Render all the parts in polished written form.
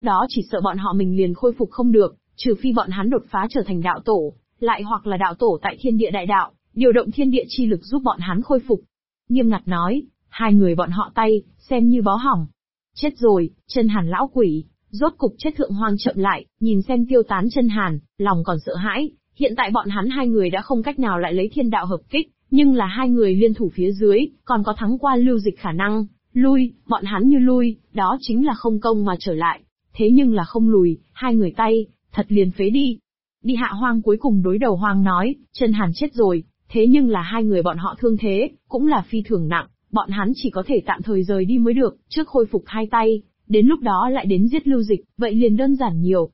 đó chỉ sợ bọn họ mình liền khôi phục không được, trừ phi bọn hắn đột phá trở thành đạo tổ, lại hoặc là đạo tổ tại thiên địa đại đạo, điều động thiên địa chi lực giúp bọn hắn khôi phục. Nghiêm ngặt nói, hai người bọn họ tay, xem như bó hỏng. Chết rồi, Chân Hàn lão quỷ, rốt cục chết. Thượng Hoang chậm lại, nhìn xem tiêu tán Chân Hàn, lòng còn sợ hãi, hiện tại bọn hắn hai người đã không cách nào lại lấy thiên đạo hợp kích, nhưng là hai người liên thủ phía dưới, còn có thắng qua Lưu Dịch khả năng, lui, bọn hắn như lui, đó chính là không công mà trở lại, thế nhưng là không lùi, hai người tay, thật liền phế đi. Đi Hạ Hoang cuối cùng đối đầu Hoang nói, Chân Hàn chết rồi, thế nhưng là hai người bọn họ thương thế, cũng là phi thường nặng, bọn hắn chỉ có thể tạm thời rời đi mới được, trước khôi phục hai tay, đến lúc đó lại đến giết Lưu Dịch, vậy liền đơn giản nhiều.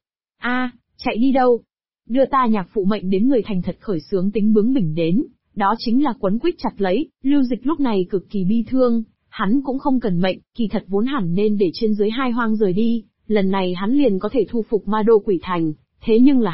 Chạy đi đâu? Đưa ta nhạc phụ mệnh đến người thành thật khởi sướng tính bướng bỉnh đến, đó chính là quấn quýt chặt lấy. Lưu Dịch lúc này cực kỳ bi thương, hắn cũng không cần mệnh, kỳ thật vốn hẳn nên để trên dưới hai hoang rời đi, lần này hắn liền có thể thu phục Ma Đô Quỷ Thành, thế nhưng là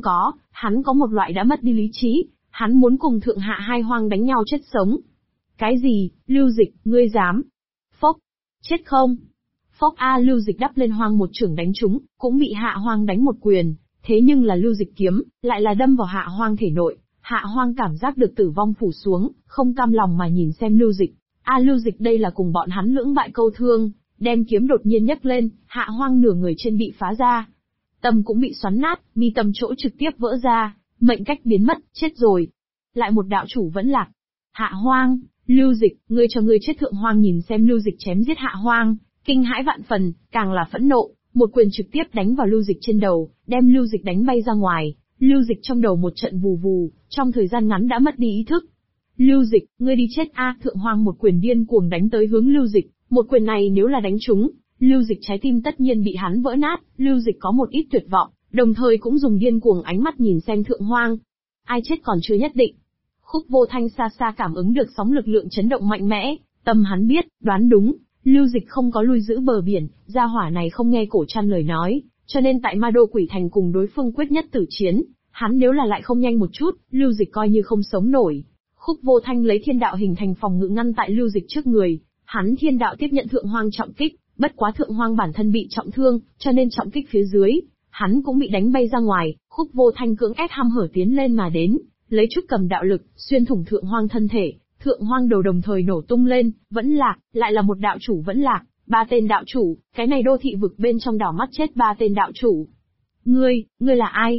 hắn có một loại đã mất đi lý trí, hắn muốn cùng thượng hạ hai hoang đánh nhau chết sống. Cái gì, Lưu Dịch, ngươi dám? Phốc, chết không? Phốc Lưu Dịch đắp lên Hoang một chưởng đánh trúng, cũng bị Hạ Hoang đánh một quyền, thế nhưng là Lưu Dịch kiếm, lại là đâm vào Hạ Hoang thể nội, Hạ Hoang cảm giác được tử vong phủ xuống, không cam lòng mà nhìn xem Lưu Dịch. Lưu Dịch đây là cùng bọn hắn lưỡng bại câu thương, đem kiếm đột nhiên nhấc lên, Hạ Hoang nửa người trên bị phá ra. Tâm cũng bị xoắn nát, mi tâm chỗ trực tiếp vỡ ra, mệnh cách biến mất, chết rồi. Lại một đạo chủ vẫn lạc. Hạ Hoang, Lưu Dịch, ngươi cho ngươi chết. Thượng Hoang nhìn xem Lưu Dịch chém giết Hạ Hoang, kinh hãi vạn phần, càng là phẫn nộ, một quyền trực tiếp đánh vào Lưu Dịch trên đầu, đem Lưu Dịch đánh bay ra ngoài. Lưu Dịch trong đầu một trận vù vù, trong thời gian ngắn đã mất đi ý thức. Lưu Dịch, ngươi đi chết a! Thượng Hoang một quyền điên cuồng đánh tới hướng Lưu Dịch, một quyền này nếu là đánh trúng, Lưu Dịch trái tim tất nhiên bị hắn vỡ nát. Lưu Dịch có một ít tuyệt vọng, đồng thời cũng dùng điên cuồng ánh mắt nhìn xem Thượng Hoang. Ai chết còn chưa nhất định. Khúc Vô Thanh xa xa cảm ứng được sóng lực lượng chấn động mạnh mẽ, tâm hắn biết, đoán đúng, Lưu Dịch không có lui giữ bờ biển, gia hỏa này không nghe Cổ Trăn lời nói, cho nên tại Ma Đô Quỷ Thành cùng đối phương quyết nhất tử chiến, hắn nếu là lại không nhanh một chút, Lưu Dịch coi như không sống nổi. Khúc Vô Thanh lấy thiên đạo hình thành phòng ngự ngăn tại Lưu Dịch trước người, hắn thiên đạo tiếp nhận Thượng Hoang trọng kích, bất quá Thượng Hoang bản thân bị trọng thương, cho nên trọng kích phía dưới, hắn cũng bị đánh bay ra ngoài. Khúc Vô Thanh cưỡng ép hăm hở tiến lên mà đến, lấy chút cầm đạo lực, xuyên thủng Thượng Hoang thân thể, Thượng Hoang đầu đồng thời nổ tung lên, vẫn lạc, lại là một đạo chủ vẫn lạc, ba tên đạo chủ, cái này đô thị vực bên trong đảo mắt chết ba tên đạo chủ. Ngươi là ai?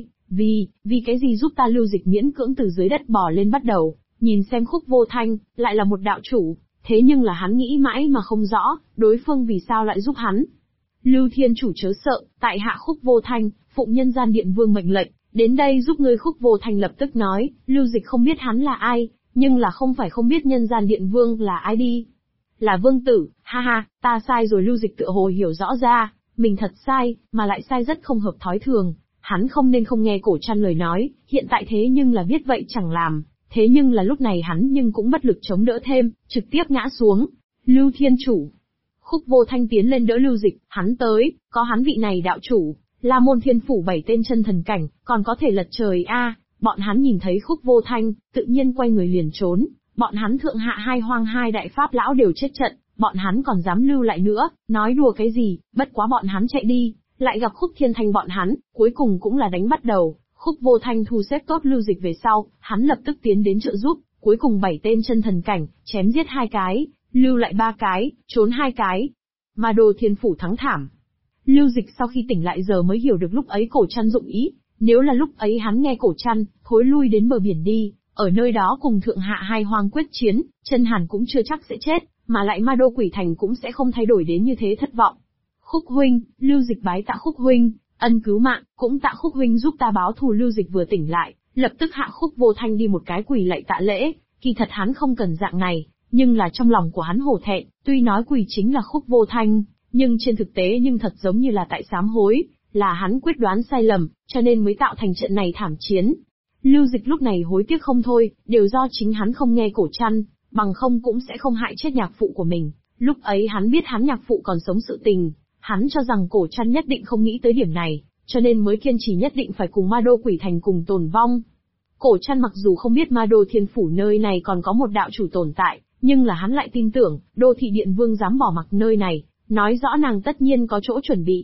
Vì cái gì giúp ta? Lưu Dịch miễn cưỡng từ dưới đất bò lên bắt đầu, nhìn xem Khúc Vô Thanh, lại là một đạo chủ, thế nhưng là hắn nghĩ mãi mà không rõ, đối phương vì sao lại giúp hắn. Lưu Thiên chủ chớ sợ, tại hạ Khúc Vô Thanh, phụng Nhân Gian Điện Vương mệnh lệnh, đến đây giúp ngươi. Khúc Vô Thanh lập tức nói, Lưu Dịch không biết hắn là ai, nhưng là không phải không biết Nhân Gian Điện Vương là ai đi. Là Vương Tử, ha ha, ta sai rồi. Lưu Dịch tựa hồ hiểu rõ ra, mình thật sai, mà lại sai rất không hợp thói thường, hắn không nên không nghe Cổ Trăn lời nói, hiện tại thế nhưng là biết vậy chẳng làm, thế nhưng là lúc này hắn nhưng cũng bất lực chống đỡ thêm, trực tiếp ngã xuống. Lưu Thiên chủ. Khúc Vô Thanh tiến lên đỡ Lưu Dịch, hắn tới, có hắn vị này đạo chủ, La Môn Thiên Phủ 7 tên chân thần cảnh, còn có thể lật trời a. Bọn hắn nhìn thấy Khúc Vô Thanh, tự nhiên quay người liền trốn, bọn hắn thượng hạ hai hoang hai đại pháp lão đều chết trận, bọn hắn còn dám lưu lại nữa, nói đùa cái gì, bất quá bọn hắn chạy đi, lại gặp Khúc Thiên Thanh bọn hắn, cuối cùng cũng là đánh bắt đầu. Khúc Vô Thanh thu xếp tốt Lưu Dịch về sau, hắn lập tức tiến đến trợ giúp, cuối cùng 7 tên chân thần cảnh, chém giết 2 cái, lưu lại 3 cái, trốn 2 cái. Ma Đô Thiên Phủ thắng thảm. Lưu Dịch sau khi tỉnh lại giờ mới hiểu được lúc ấy Cổ Trăn dụng ý, nếu là lúc ấy hắn nghe Cổ Trăn, thối lui đến bờ biển đi, ở nơi đó cùng thượng hạ hai hoang quyết chiến, Chân Hàn cũng chưa chắc sẽ chết, mà lại Ma Đô Quỷ Thành cũng sẽ không thay đổi đến như thế thất vọng. Khúc huynh, Lưu Dịch bái tạ Khúc huynh, ân cứu mạng, cũng tạ Khúc huynh giúp ta báo thù. Lưu Dịch vừa tỉnh lại, lập tức hạ Khúc Vô Thanh đi một cái quỳ lạy tạ lễ, kỳ thật hắn không cần dạng này, nhưng là trong lòng của hắn hổ thẹn, tuy nói quỳ chính là Khúc Vô Thanh, nhưng trên thực tế nhưng thật giống như là tại sám hối, là hắn quyết đoán sai lầm, cho nên mới tạo thành trận này thảm chiến. Lưu Dịch lúc này hối tiếc không thôi, đều do chính hắn không nghe Cổ Trăn, bằng không cũng sẽ không hại chết nhạc phụ của mình. Lúc ấy hắn biết hắn nhạc phụ còn sống sự tình, hắn cho rằng Cổ Trăn nhất định không nghĩ tới điểm này, cho nên mới kiên trì nhất định phải cùng Ma Đô Quỷ Thành cùng tồn vong. Cổ Trăn mặc dù không biết Ma Đô Thiên Phủ nơi này còn có một đạo chủ tồn tại, nhưng là hắn lại tin tưởng, Đô Thị Điện Vương dám bỏ mặc nơi này, nói rõ nàng tất nhiên có chỗ chuẩn bị.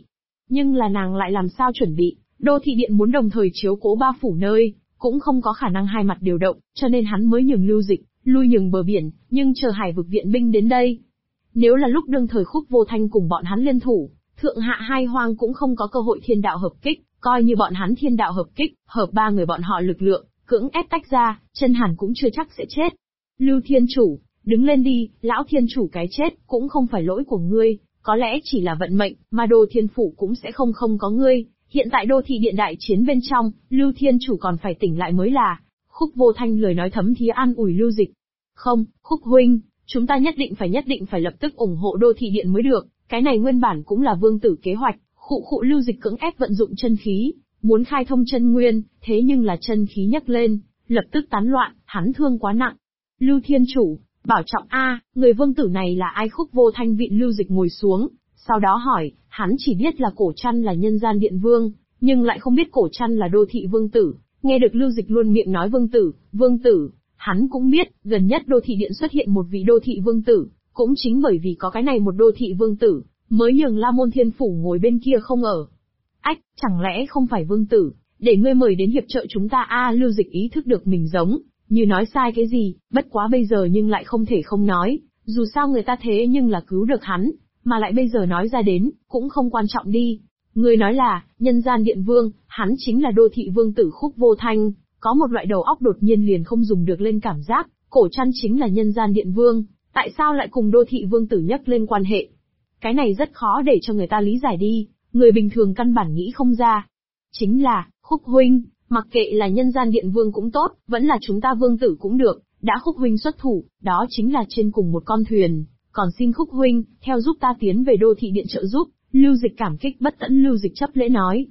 nhưng là nàng lại làm sao chuẩn bị, đô thị điện muốn đồng thời chiếu cố ba phủ nơi, cũng không có khả năng hai mặt điều động, cho nên hắn mới nhường Lưu Dịch, lui nhường bờ biển, nhưng chờ Hải vực viện binh đến đây. Nếu là lúc đương thời Khúc Vô Thanh cùng bọn hắn liên thủ, thượng hạ hai hoang cũng không có cơ hội thiên đạo hợp kích, coi như bọn hắn thiên đạo hợp kích, hợp ba người bọn họ lực lượng, cưỡng ép tách ra, chân hàn cũng chưa chắc sẽ chết. Lưu Thiên Chủ, đứng lên đi, lão Thiên Chủ cái chết, cũng không phải lỗi của ngươi, có lẽ chỉ là vận mệnh, mà Đô Thiên Phủ cũng sẽ không có ngươi. Hiện tại đô thị điện đại chiến bên trong, Lưu Thiên Chủ còn phải tỉnh lại mới là. Khúc Vô Thanh lời nói thấm thía an ủi Lưu Dịch. Không, Khúc huynh, chúng ta nhất định phải lập tức ủng hộ đô thị điện mới được, cái này nguyên bản cũng là vương tử kế hoạch. Khụ Lưu Dịch cưỡng ép vận dụng chân khí, muốn khai thông chân nguyên, thế nhưng là chân khí nhấc lên, lập tức tán loạn, hắn thương quá nặng. Lưu Thiên Chủ, bảo trọng a, người vương tử này là ai? Khúc Vô Thanh vịn Lưu Dịch ngồi xuống, sau đó hỏi, hắn chỉ biết là Cổ Trăn là nhân gian điện vương, nhưng lại không biết Cổ Trăn là đô thị vương tử. Nghe được Lưu Dịch luôn miệng nói vương tử, hắn cũng biết, gần nhất đô thị điện xuất hiện một vị đô thị vương tử, cũng chính bởi vì có cái này một đô thị vương tử, mới nhường La Môn Thiên Phủ ngồi bên kia không ở. Ách, chẳng lẽ không phải vương tử, để ngươi mời đến hiệp trợ chúng ta a? Lưu Dịch ý thức được mình giống như nói sai cái gì, bất quá bây giờ nhưng lại không thể không nói, dù sao người ta thế nhưng là cứu được hắn, mà lại bây giờ nói ra đến, cũng không quan trọng đi. Ngươi nói là, nhân gian điện vương, hắn chính là đô thị vương tử Khúc Vô Thanh, có một loại đầu óc đột nhiên liền không dùng được lên cảm giác, Cổ Trăn chính là nhân gian điện vương, tại sao lại cùng đô thị vương tử nhắc lên quan hệ? Cái này rất khó để cho người ta lý giải đi, người bình thường căn bản nghĩ không ra. Chính là, Khúc huynh, mặc kệ là nhân gian điện vương cũng tốt, vẫn là chúng ta vương tử cũng được, đã Khúc huynh xuất thủ, đó chính là trên cùng một con thuyền, còn xin Khúc huynh, theo giúp ta tiến về đô thị điện trợ giúp. Lưu Dịch cảm kích bất tận. Lưu Dịch chấp lễ nói.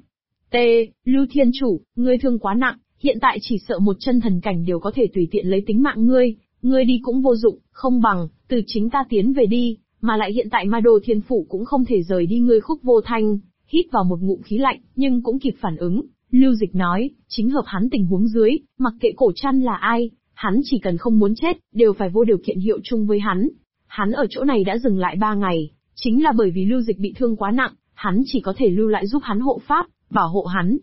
Lưu Thiên Chủ, ngươi thương quá nặng, hiện tại chỉ sợ một chân thần cảnh đều có thể tùy tiện lấy tính mạng ngươi đi cũng vô dụng, không bằng, từ chính ta tiến về đi, mà lại hiện tại Ma Đô Thiên Phủ cũng không thể rời đi ngươi. Khúc Vô Thanh, hít vào một ngụm khí lạnh, nhưng cũng kịp phản ứng. Lưu Dịch nói, chính hợp hắn tình huống dưới, mặc kệ Cổ Trăn là ai, hắn chỉ cần không muốn chết, đều phải vô điều kiện hiệu chung với hắn. Hắn ở chỗ này đã dừng lại 3 ngày. Chính là bởi vì Lưu Dịch bị thương quá nặng, hắn chỉ có thể lưu lại giúp hắn hộ pháp, bảo hộ hắn.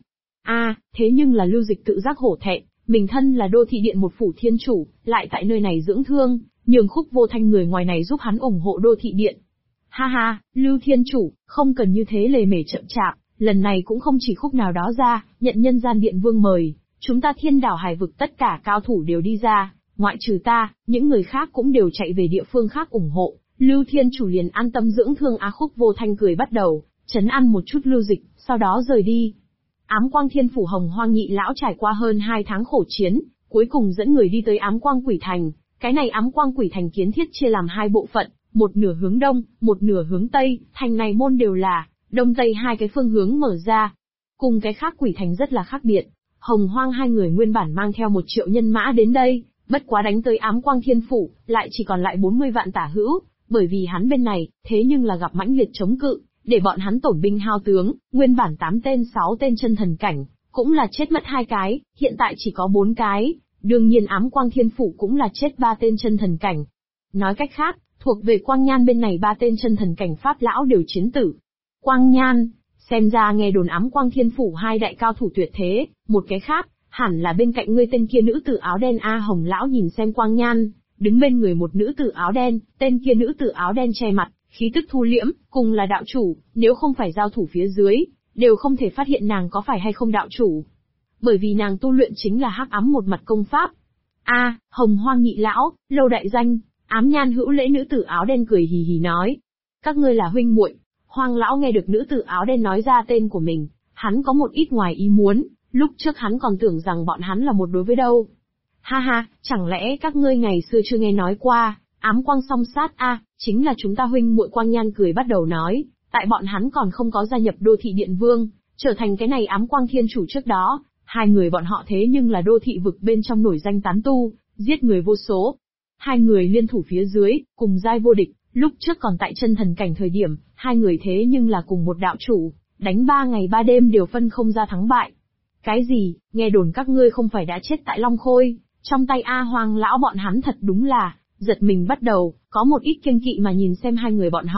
Thế nhưng là Lưu Dịch tự giác hổ thẹn, mình thân là đô thị điện một phủ thiên chủ, lại tại nơi này dưỡng thương, nhường Khúc Vô Thanh người ngoài này giúp hắn ủng hộ đô thị điện. Ha, Lưu Thiên Chủ, không cần như thế lề mề chậm chạp, lần này cũng không chỉ Khúc nào đó ra, nhận nhân gian điện vương mời, chúng ta thiên đảo hải vực tất cả cao thủ đều đi ra, ngoại trừ ta, những người khác cũng đều chạy về địa phương khác ủng hộ. Lưu Thiên Chủ liền an tâm dưỡng thương. Khúc Vô Thanh cười bắt đầu, trấn an một chút Lưu Dịch, sau đó rời đi. Ám Quang Thiên Phủ Hồng Hoang Nhị Lão trải qua hơn 2 tháng khổ chiến, cuối cùng dẫn người đi tới Ám Quang Quỷ Thành. Cái này Ám Quang Quỷ Thành kiến thiết chia làm 2 bộ phận, một nửa hướng đông, một nửa hướng tây, thành này môn đều là đông tây 2 cái phương hướng mở ra. Cùng cái khác Quỷ Thành rất là khác biệt. Hồng Hoang 2 người nguyên bản mang theo 1 triệu nhân mã đến đây, bất quá đánh tới Ám Quang Thiên Phủ, lại chỉ còn lại 40 vạn tả hữu. Bởi vì hắn bên này, thế nhưng là gặp mãnh liệt chống cự, để bọn hắn tổn binh hao tướng, nguyên bản 8 tên 6 tên chân thần cảnh, cũng là chết mất 2 cái, hiện tại chỉ có 4 cái, đương nhiên Ám Quang Thiên Phủ cũng là chết 3 tên chân thần cảnh. Nói cách khác, thuộc về Quang Nhan bên này 3 tên chân thần cảnh pháp lão đều chiến tử. Quang Nhan, xem ra nghe đồn Ám Quang Thiên Phủ 2 đại cao thủ tuyệt thế, một cái khác, hẳn là bên cạnh ngươi tên kia nữ tử áo đen. Hồng lão nhìn xem Quang Nhan. Đứng bên người một nữ tử áo đen, tên kia nữ tử áo đen che mặt, khí tức thu liễm, cùng là đạo chủ, nếu không phải giao thủ phía dưới, đều không thể phát hiện nàng có phải hay không đạo chủ. Bởi vì nàng tu luyện chính là hắc ám một mặt công pháp. Hồng Hoang Nhị Lão, lâu đại danh. Ám Nhan hữu lễ nữ tử áo đen cười hì hì nói. Các ngươi là huynh muội. Hoang lão nghe được nữ tử áo đen nói ra tên của mình, hắn có một ít ngoài ý muốn, lúc trước hắn còn tưởng rằng bọn hắn là một đối với đâu. Ha, chẳng lẽ các ngươi ngày xưa chưa nghe nói qua, Ám Quang song sát chính là chúng ta huynh muội. Quang Nhan cười bắt đầu nói, tại bọn hắn còn không có gia nhập đô thị điện vương, trở thành cái này Ám Quang Thiên Chủ trước đó, 2 người bọn họ thế nhưng là đô thị vực bên trong nổi danh tán tu, giết người vô số. 2 người liên thủ phía dưới, cùng giai vô địch, lúc trước còn tại chân thần cảnh thời điểm, 2 người thế nhưng là cùng một đạo chủ, đánh 3 ngày 3 đêm đều phân không ra thắng bại. Cái gì, nghe đồn các ngươi không phải đã chết tại Long Khôi? Trong tay Hoang lão bọn hắn thật đúng là, giật mình bắt đầu, có một ít kiêng kỵ mà nhìn xem 2 người bọn họ.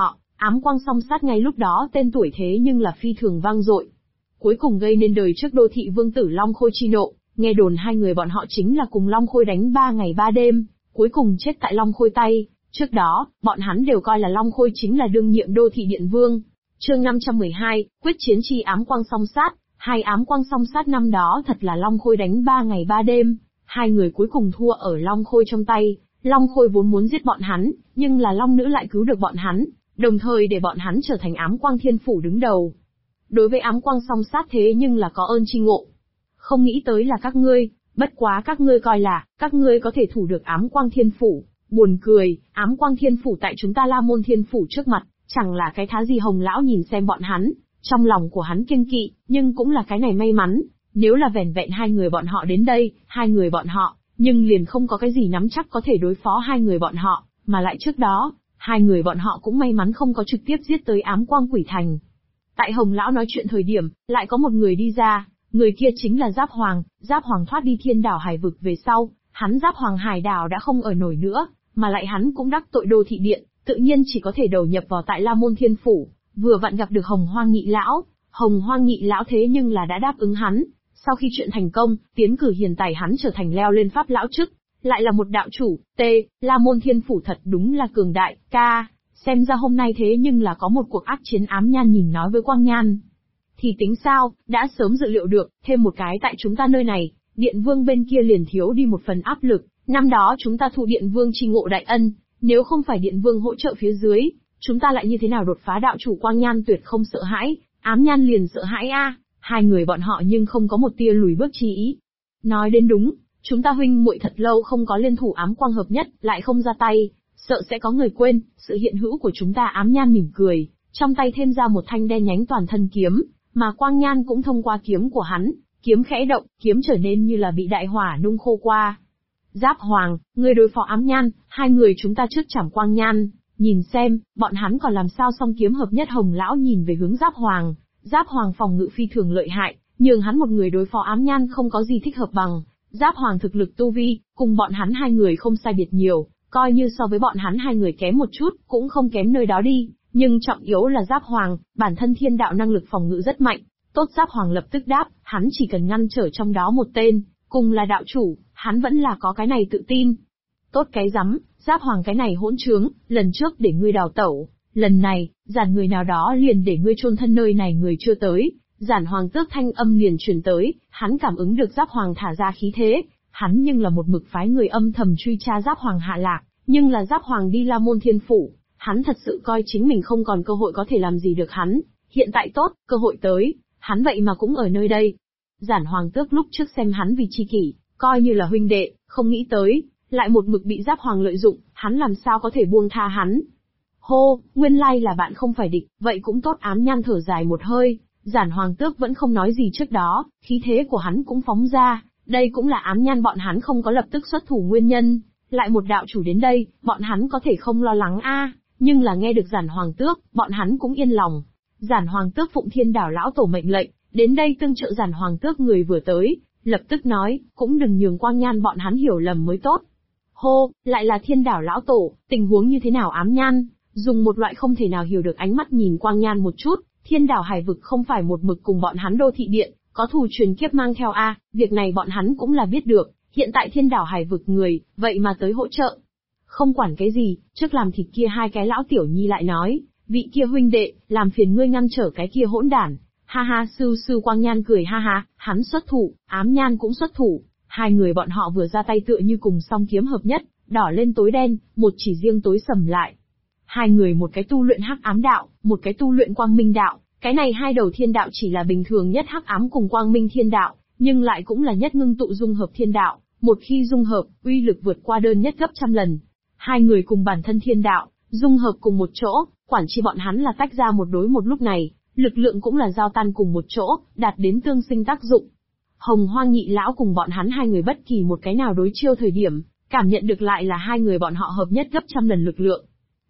Ám quang song sát ngay lúc đó tên tuổi thế nhưng là phi thường vang dội. Cuối cùng gây nên đời trước đô thị vương tử Long Khôi chi nộ, nghe đồn hai người bọn họ chính là cùng Long Khôi đánh 3 ngày 3 đêm, cuối cùng chết tại Long Khôi tay. Trước đó, bọn hắn đều coi là Long Khôi chính là đương nhiệm đô thị điện vương. Chương 512, quyết chiến chi ám quang song sát. Hai ám quang song sát năm đó thật là Long Khôi đánh 3 ngày 3 đêm, hai người cuối cùng thua ở Long Khôi trong tay. Long Khôi vốn muốn giết bọn hắn, nhưng là Long Nữ lại cứu được bọn hắn, đồng thời để bọn hắn trở thành ám quang thiên phủ đứng đầu. Đối với ám quang song sát thế nhưng là có ơn chi ngộ. Không nghĩ tới là các ngươi, bất quá các ngươi coi là, các ngươi có thể thủ được ám quang thiên phủ. Buồn cười, ám quang thiên phủ tại chúng ta La Môn thiên phủ trước mặt, chẳng là cái thá gì. Hồng lão nhìn xem bọn hắn, trong lòng của hắn kiêng kỵ, nhưng cũng là cái này may mắn, nếu là vẻn vẹn hai người bọn họ đến đây, hai người bọn họ, nhưng liền không có cái gì nắm chắc có thể đối phó hai người bọn họ, mà lại trước đó, hai người bọn họ cũng may mắn không có trực tiếp giết tới ám quang quỷ thành. Tại Hồng lão nói chuyện thời điểm, lại có một người đi ra, người kia chính là Giáp Hoàng. Giáp Hoàng thoát đi Thiên Đảo Hải vực về sau, hắn Giáp Hoàng Hải Đảo đã không ở nổi nữa, mà lại hắn cũng đắc tội đô thị điện, tự nhiên chỉ có thể đầu nhập vào tại La Môn Thiên Phủ, vừa vặn gặp được Hồng Hoang Nhị Lão. Hồng Hoang Nhị Lão thế nhưng là đã đáp ứng hắn, sau khi chuyện thành công, tiến cử hiền tài hắn trở thành leo lên Pháp Lão chức, lại là một đạo chủ. La Môn Thiên Phủ thật đúng là cường đại, ca, xem ra hôm nay thế nhưng là có một cuộc ác chiến. Ám Nhan nhìn nói với Quang Nhan. Thì tính sao, đã sớm dự liệu được, thêm một cái tại chúng ta nơi này, Điện Vương bên kia liền thiếu đi một phần áp lực. Năm đó chúng ta thụ Điện Vương chi ngộ đại ân, nếu không phải Điện Vương hỗ trợ phía dưới, chúng ta lại như thế nào đột phá đạo chủ? Quang Nhan tuyệt không sợ hãi, Ám Nhan liền sợ hãi a. Hai người bọn họ nhưng không có một tia lùi bước chi ý. Nói đến đúng, chúng ta huynh muội thật lâu không có liên thủ ám quang hợp nhất, lại không ra tay, sợ sẽ có người quên sự hiện hữu của chúng ta. Ám Nhan mỉm cười, trong tay thêm ra một thanh đen nhánh toàn thân kiếm, mà Quang Nhan cũng thông qua kiếm của hắn, kiếm khẽ động, kiếm trở nên như là bị đại hỏa nung khô qua. Giáp Hoàng, ngươi đối phó Ám Nhan, hai người chúng ta trước chảm Quang Nhan, nhìn xem, bọn hắn còn làm sao song kiếm hợp nhất. Hồng lão nhìn về hướng Giáp Hoàng. Giáp Hoàng phòng ngự phi thường lợi hại, nhưng hắn một người đối phó Ám Nhan không có gì thích hợp bằng. Giáp Hoàng thực lực tu vi, cùng bọn hắn hai người không sai biệt nhiều, coi như so với bọn hắn hai người kém một chút, cũng không kém nơi đó đi, nhưng trọng yếu là Giáp Hoàng, bản thân thiên đạo năng lực phòng ngự rất mạnh. Tốt, Giáp Hoàng lập tức đáp, hắn chỉ cần ngăn trở trong đó một tên, cùng là đạo chủ, hắn vẫn là có cái này tự tin. Tốt cái rắm, Giáp Hoàng cái này hỗn trướng, lần trước để ngươi đào tẩu, lần này, giản người nào đó liền để ngươi chôn thân nơi này. Người chưa tới, Giản Hoàng Tước thanh âm liền truyền tới, hắn cảm ứng được Giáp Hoàng thả ra khí thế, hắn nhưng là một mực phái người âm thầm truy tra Giáp Hoàng hạ lạc, nhưng là Giáp Hoàng đi La Môn Thiên Phủ, hắn thật sự coi chính mình không còn cơ hội có thể làm gì được hắn. Hiện tại tốt, cơ hội tới, hắn vậy mà cũng ở nơi đây. Giản Hoàng Tước lúc trước xem hắn vì tri kỷ, coi như là huynh đệ, không nghĩ tới, lại một mực bị Giáp Hoàng lợi dụng, hắn làm sao có thể buông tha hắn. Hô, nguyên lai là bạn không phải địch, vậy cũng tốt. Ám Nhan thở dài một hơi, Giản Hoàng Tước vẫn không nói gì trước đó, khí thế của hắn cũng phóng ra, đây cũng là Ám Nhan bọn hắn không có lập tức xuất thủ nguyên nhân, lại một đạo chủ đến đây, bọn hắn có thể không lo lắng a, nhưng là nghe được Giản Hoàng Tước, bọn hắn cũng yên lòng. Giản Hoàng Tước phụng Thiên Đảo lão tổ mệnh lệnh, đến đây tương trợ. Giản Hoàng Tước người vừa tới, lập tức nói, cũng đừng nhường Quang Nhan bọn hắn hiểu lầm mới tốt. Hô, lại là Thiên Đảo lão tổ, tình huống như thế nào? Ám Nhan dùng một loại không thể nào hiểu được ánh mắt nhìn Quang Nhan một chút. Thiên Đảo Hải vực không phải một mực cùng bọn hắn đô thị điện, có thù truyền kiếp mang theo a, việc này bọn hắn cũng là biết được, hiện tại Thiên Đảo Hải vực người, vậy mà tới hỗ trợ. Không quản cái gì, trước làm thịt kia hai cái lão tiểu nhi lại nói, vị kia huynh đệ, làm phiền ngươi ngăn trở cái kia hỗn đản. Ha ha, sư Quang Nhan cười ha ha, hắn xuất thủ, Ám Nhan cũng xuất thủ, hai người bọn họ vừa ra tay tựa như cùng song kiếm hợp nhất, đỏ lên tối đen, một chỉ riêng tối sầm lại. Hai người một cái tu luyện hắc ám đạo, một cái tu luyện quang minh đạo, cái này hai đầu thiên đạo chỉ là bình thường nhất hắc ám cùng quang minh thiên đạo, nhưng lại cũng là nhất ngưng tụ dung hợp thiên đạo, một khi dung hợp, uy lực vượt qua đơn nhất gấp trăm lần. Hai người cùng bản thân thiên đạo, dung hợp cùng một chỗ, quản chi bọn hắn là tách ra một đối một, lúc này, lực lượng cũng là giao tan cùng một chỗ, đạt đến tương sinh tác dụng. Hồng Hoang Nhị Lão cùng bọn hắn hai người bất kỳ một cái nào đối chiêu thời điểm, cảm nhận được lại là hai người bọn họ hợp nhất gấp trăm lần lực lượng.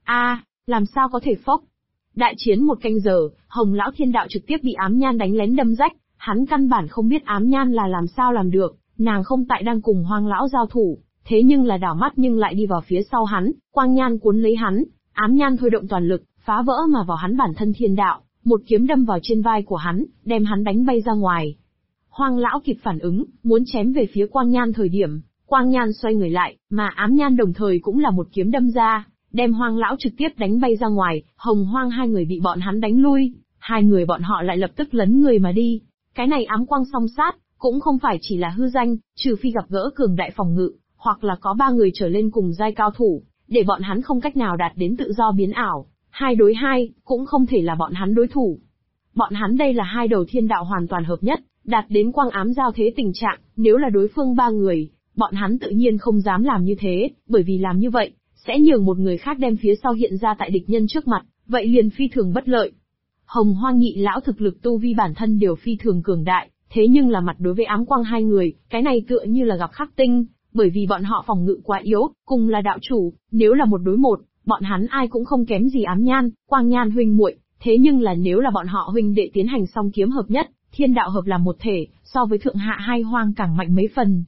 Làm sao có thể phốc? Đại chiến một canh giờ, Hồng Lão Thiên Đạo trực tiếp bị Ám Nhan đánh lén đâm rách, hắn căn bản không biết Ám Nhan là làm sao làm được, nàng không tại đang cùng Hoang Lão giao thủ, thế nhưng là đảo mắt nhưng lại đi vào phía sau hắn, Quang Nhan cuốn lấy hắn, Ám Nhan thôi động toàn lực, phá vỡ mà vào hắn bản thân thiên đạo, một kiếm đâm vào trên vai của hắn, đem hắn đánh bay ra ngoài. Hoang lão kịp phản ứng, muốn chém về phía Quang Nhan thời điểm, Quang Nhan xoay người lại, mà Ám Nhan đồng thời cũng là một kiếm đâm ra, đem Hoang lão trực tiếp đánh bay ra ngoài. Hồng Hoang hai người bị bọn hắn đánh lui, hai người bọn họ lại lập tức lấn người mà đi. Cái này ám quang song sát, cũng không phải chỉ là hư danh, trừ phi gặp gỡ cường đại phòng ngự, hoặc là có ba người trở lên cùng giai cao thủ, để bọn hắn không cách nào đạt đến tự do biến ảo. 2 đối 2, cũng không thể là bọn hắn đối thủ. Bọn hắn đây là hai đầu thiên đạo hoàn toàn hợp nhất, đạt đến quang ám giao thế tình trạng, nếu là đối phương 3 người, bọn hắn tự nhiên không dám làm như thế, bởi vì làm như vậy, sẽ nhường một người khác đem phía sau hiện ra tại địch nhân trước mặt, vậy liền phi thường bất lợi. Hồng Hoang nhị lão thực lực tu vi bản thân đều phi thường cường đại, thế nhưng là mặt đối với ám quang hai người, cái này tựa như là gặp khắc tinh, bởi vì bọn họ phòng ngự quá yếu, cùng là đạo chủ, nếu là 1 đối 1, bọn hắn ai cũng không kém gì Ám Nhan, Quang Nhan huynh muội, thế nhưng là nếu là bọn họ huynh đệ tiến hành song kiếm hợp nhất, thiên đạo hợp làm một thể, so với thượng hạ hai hoang càng mạnh mấy phần.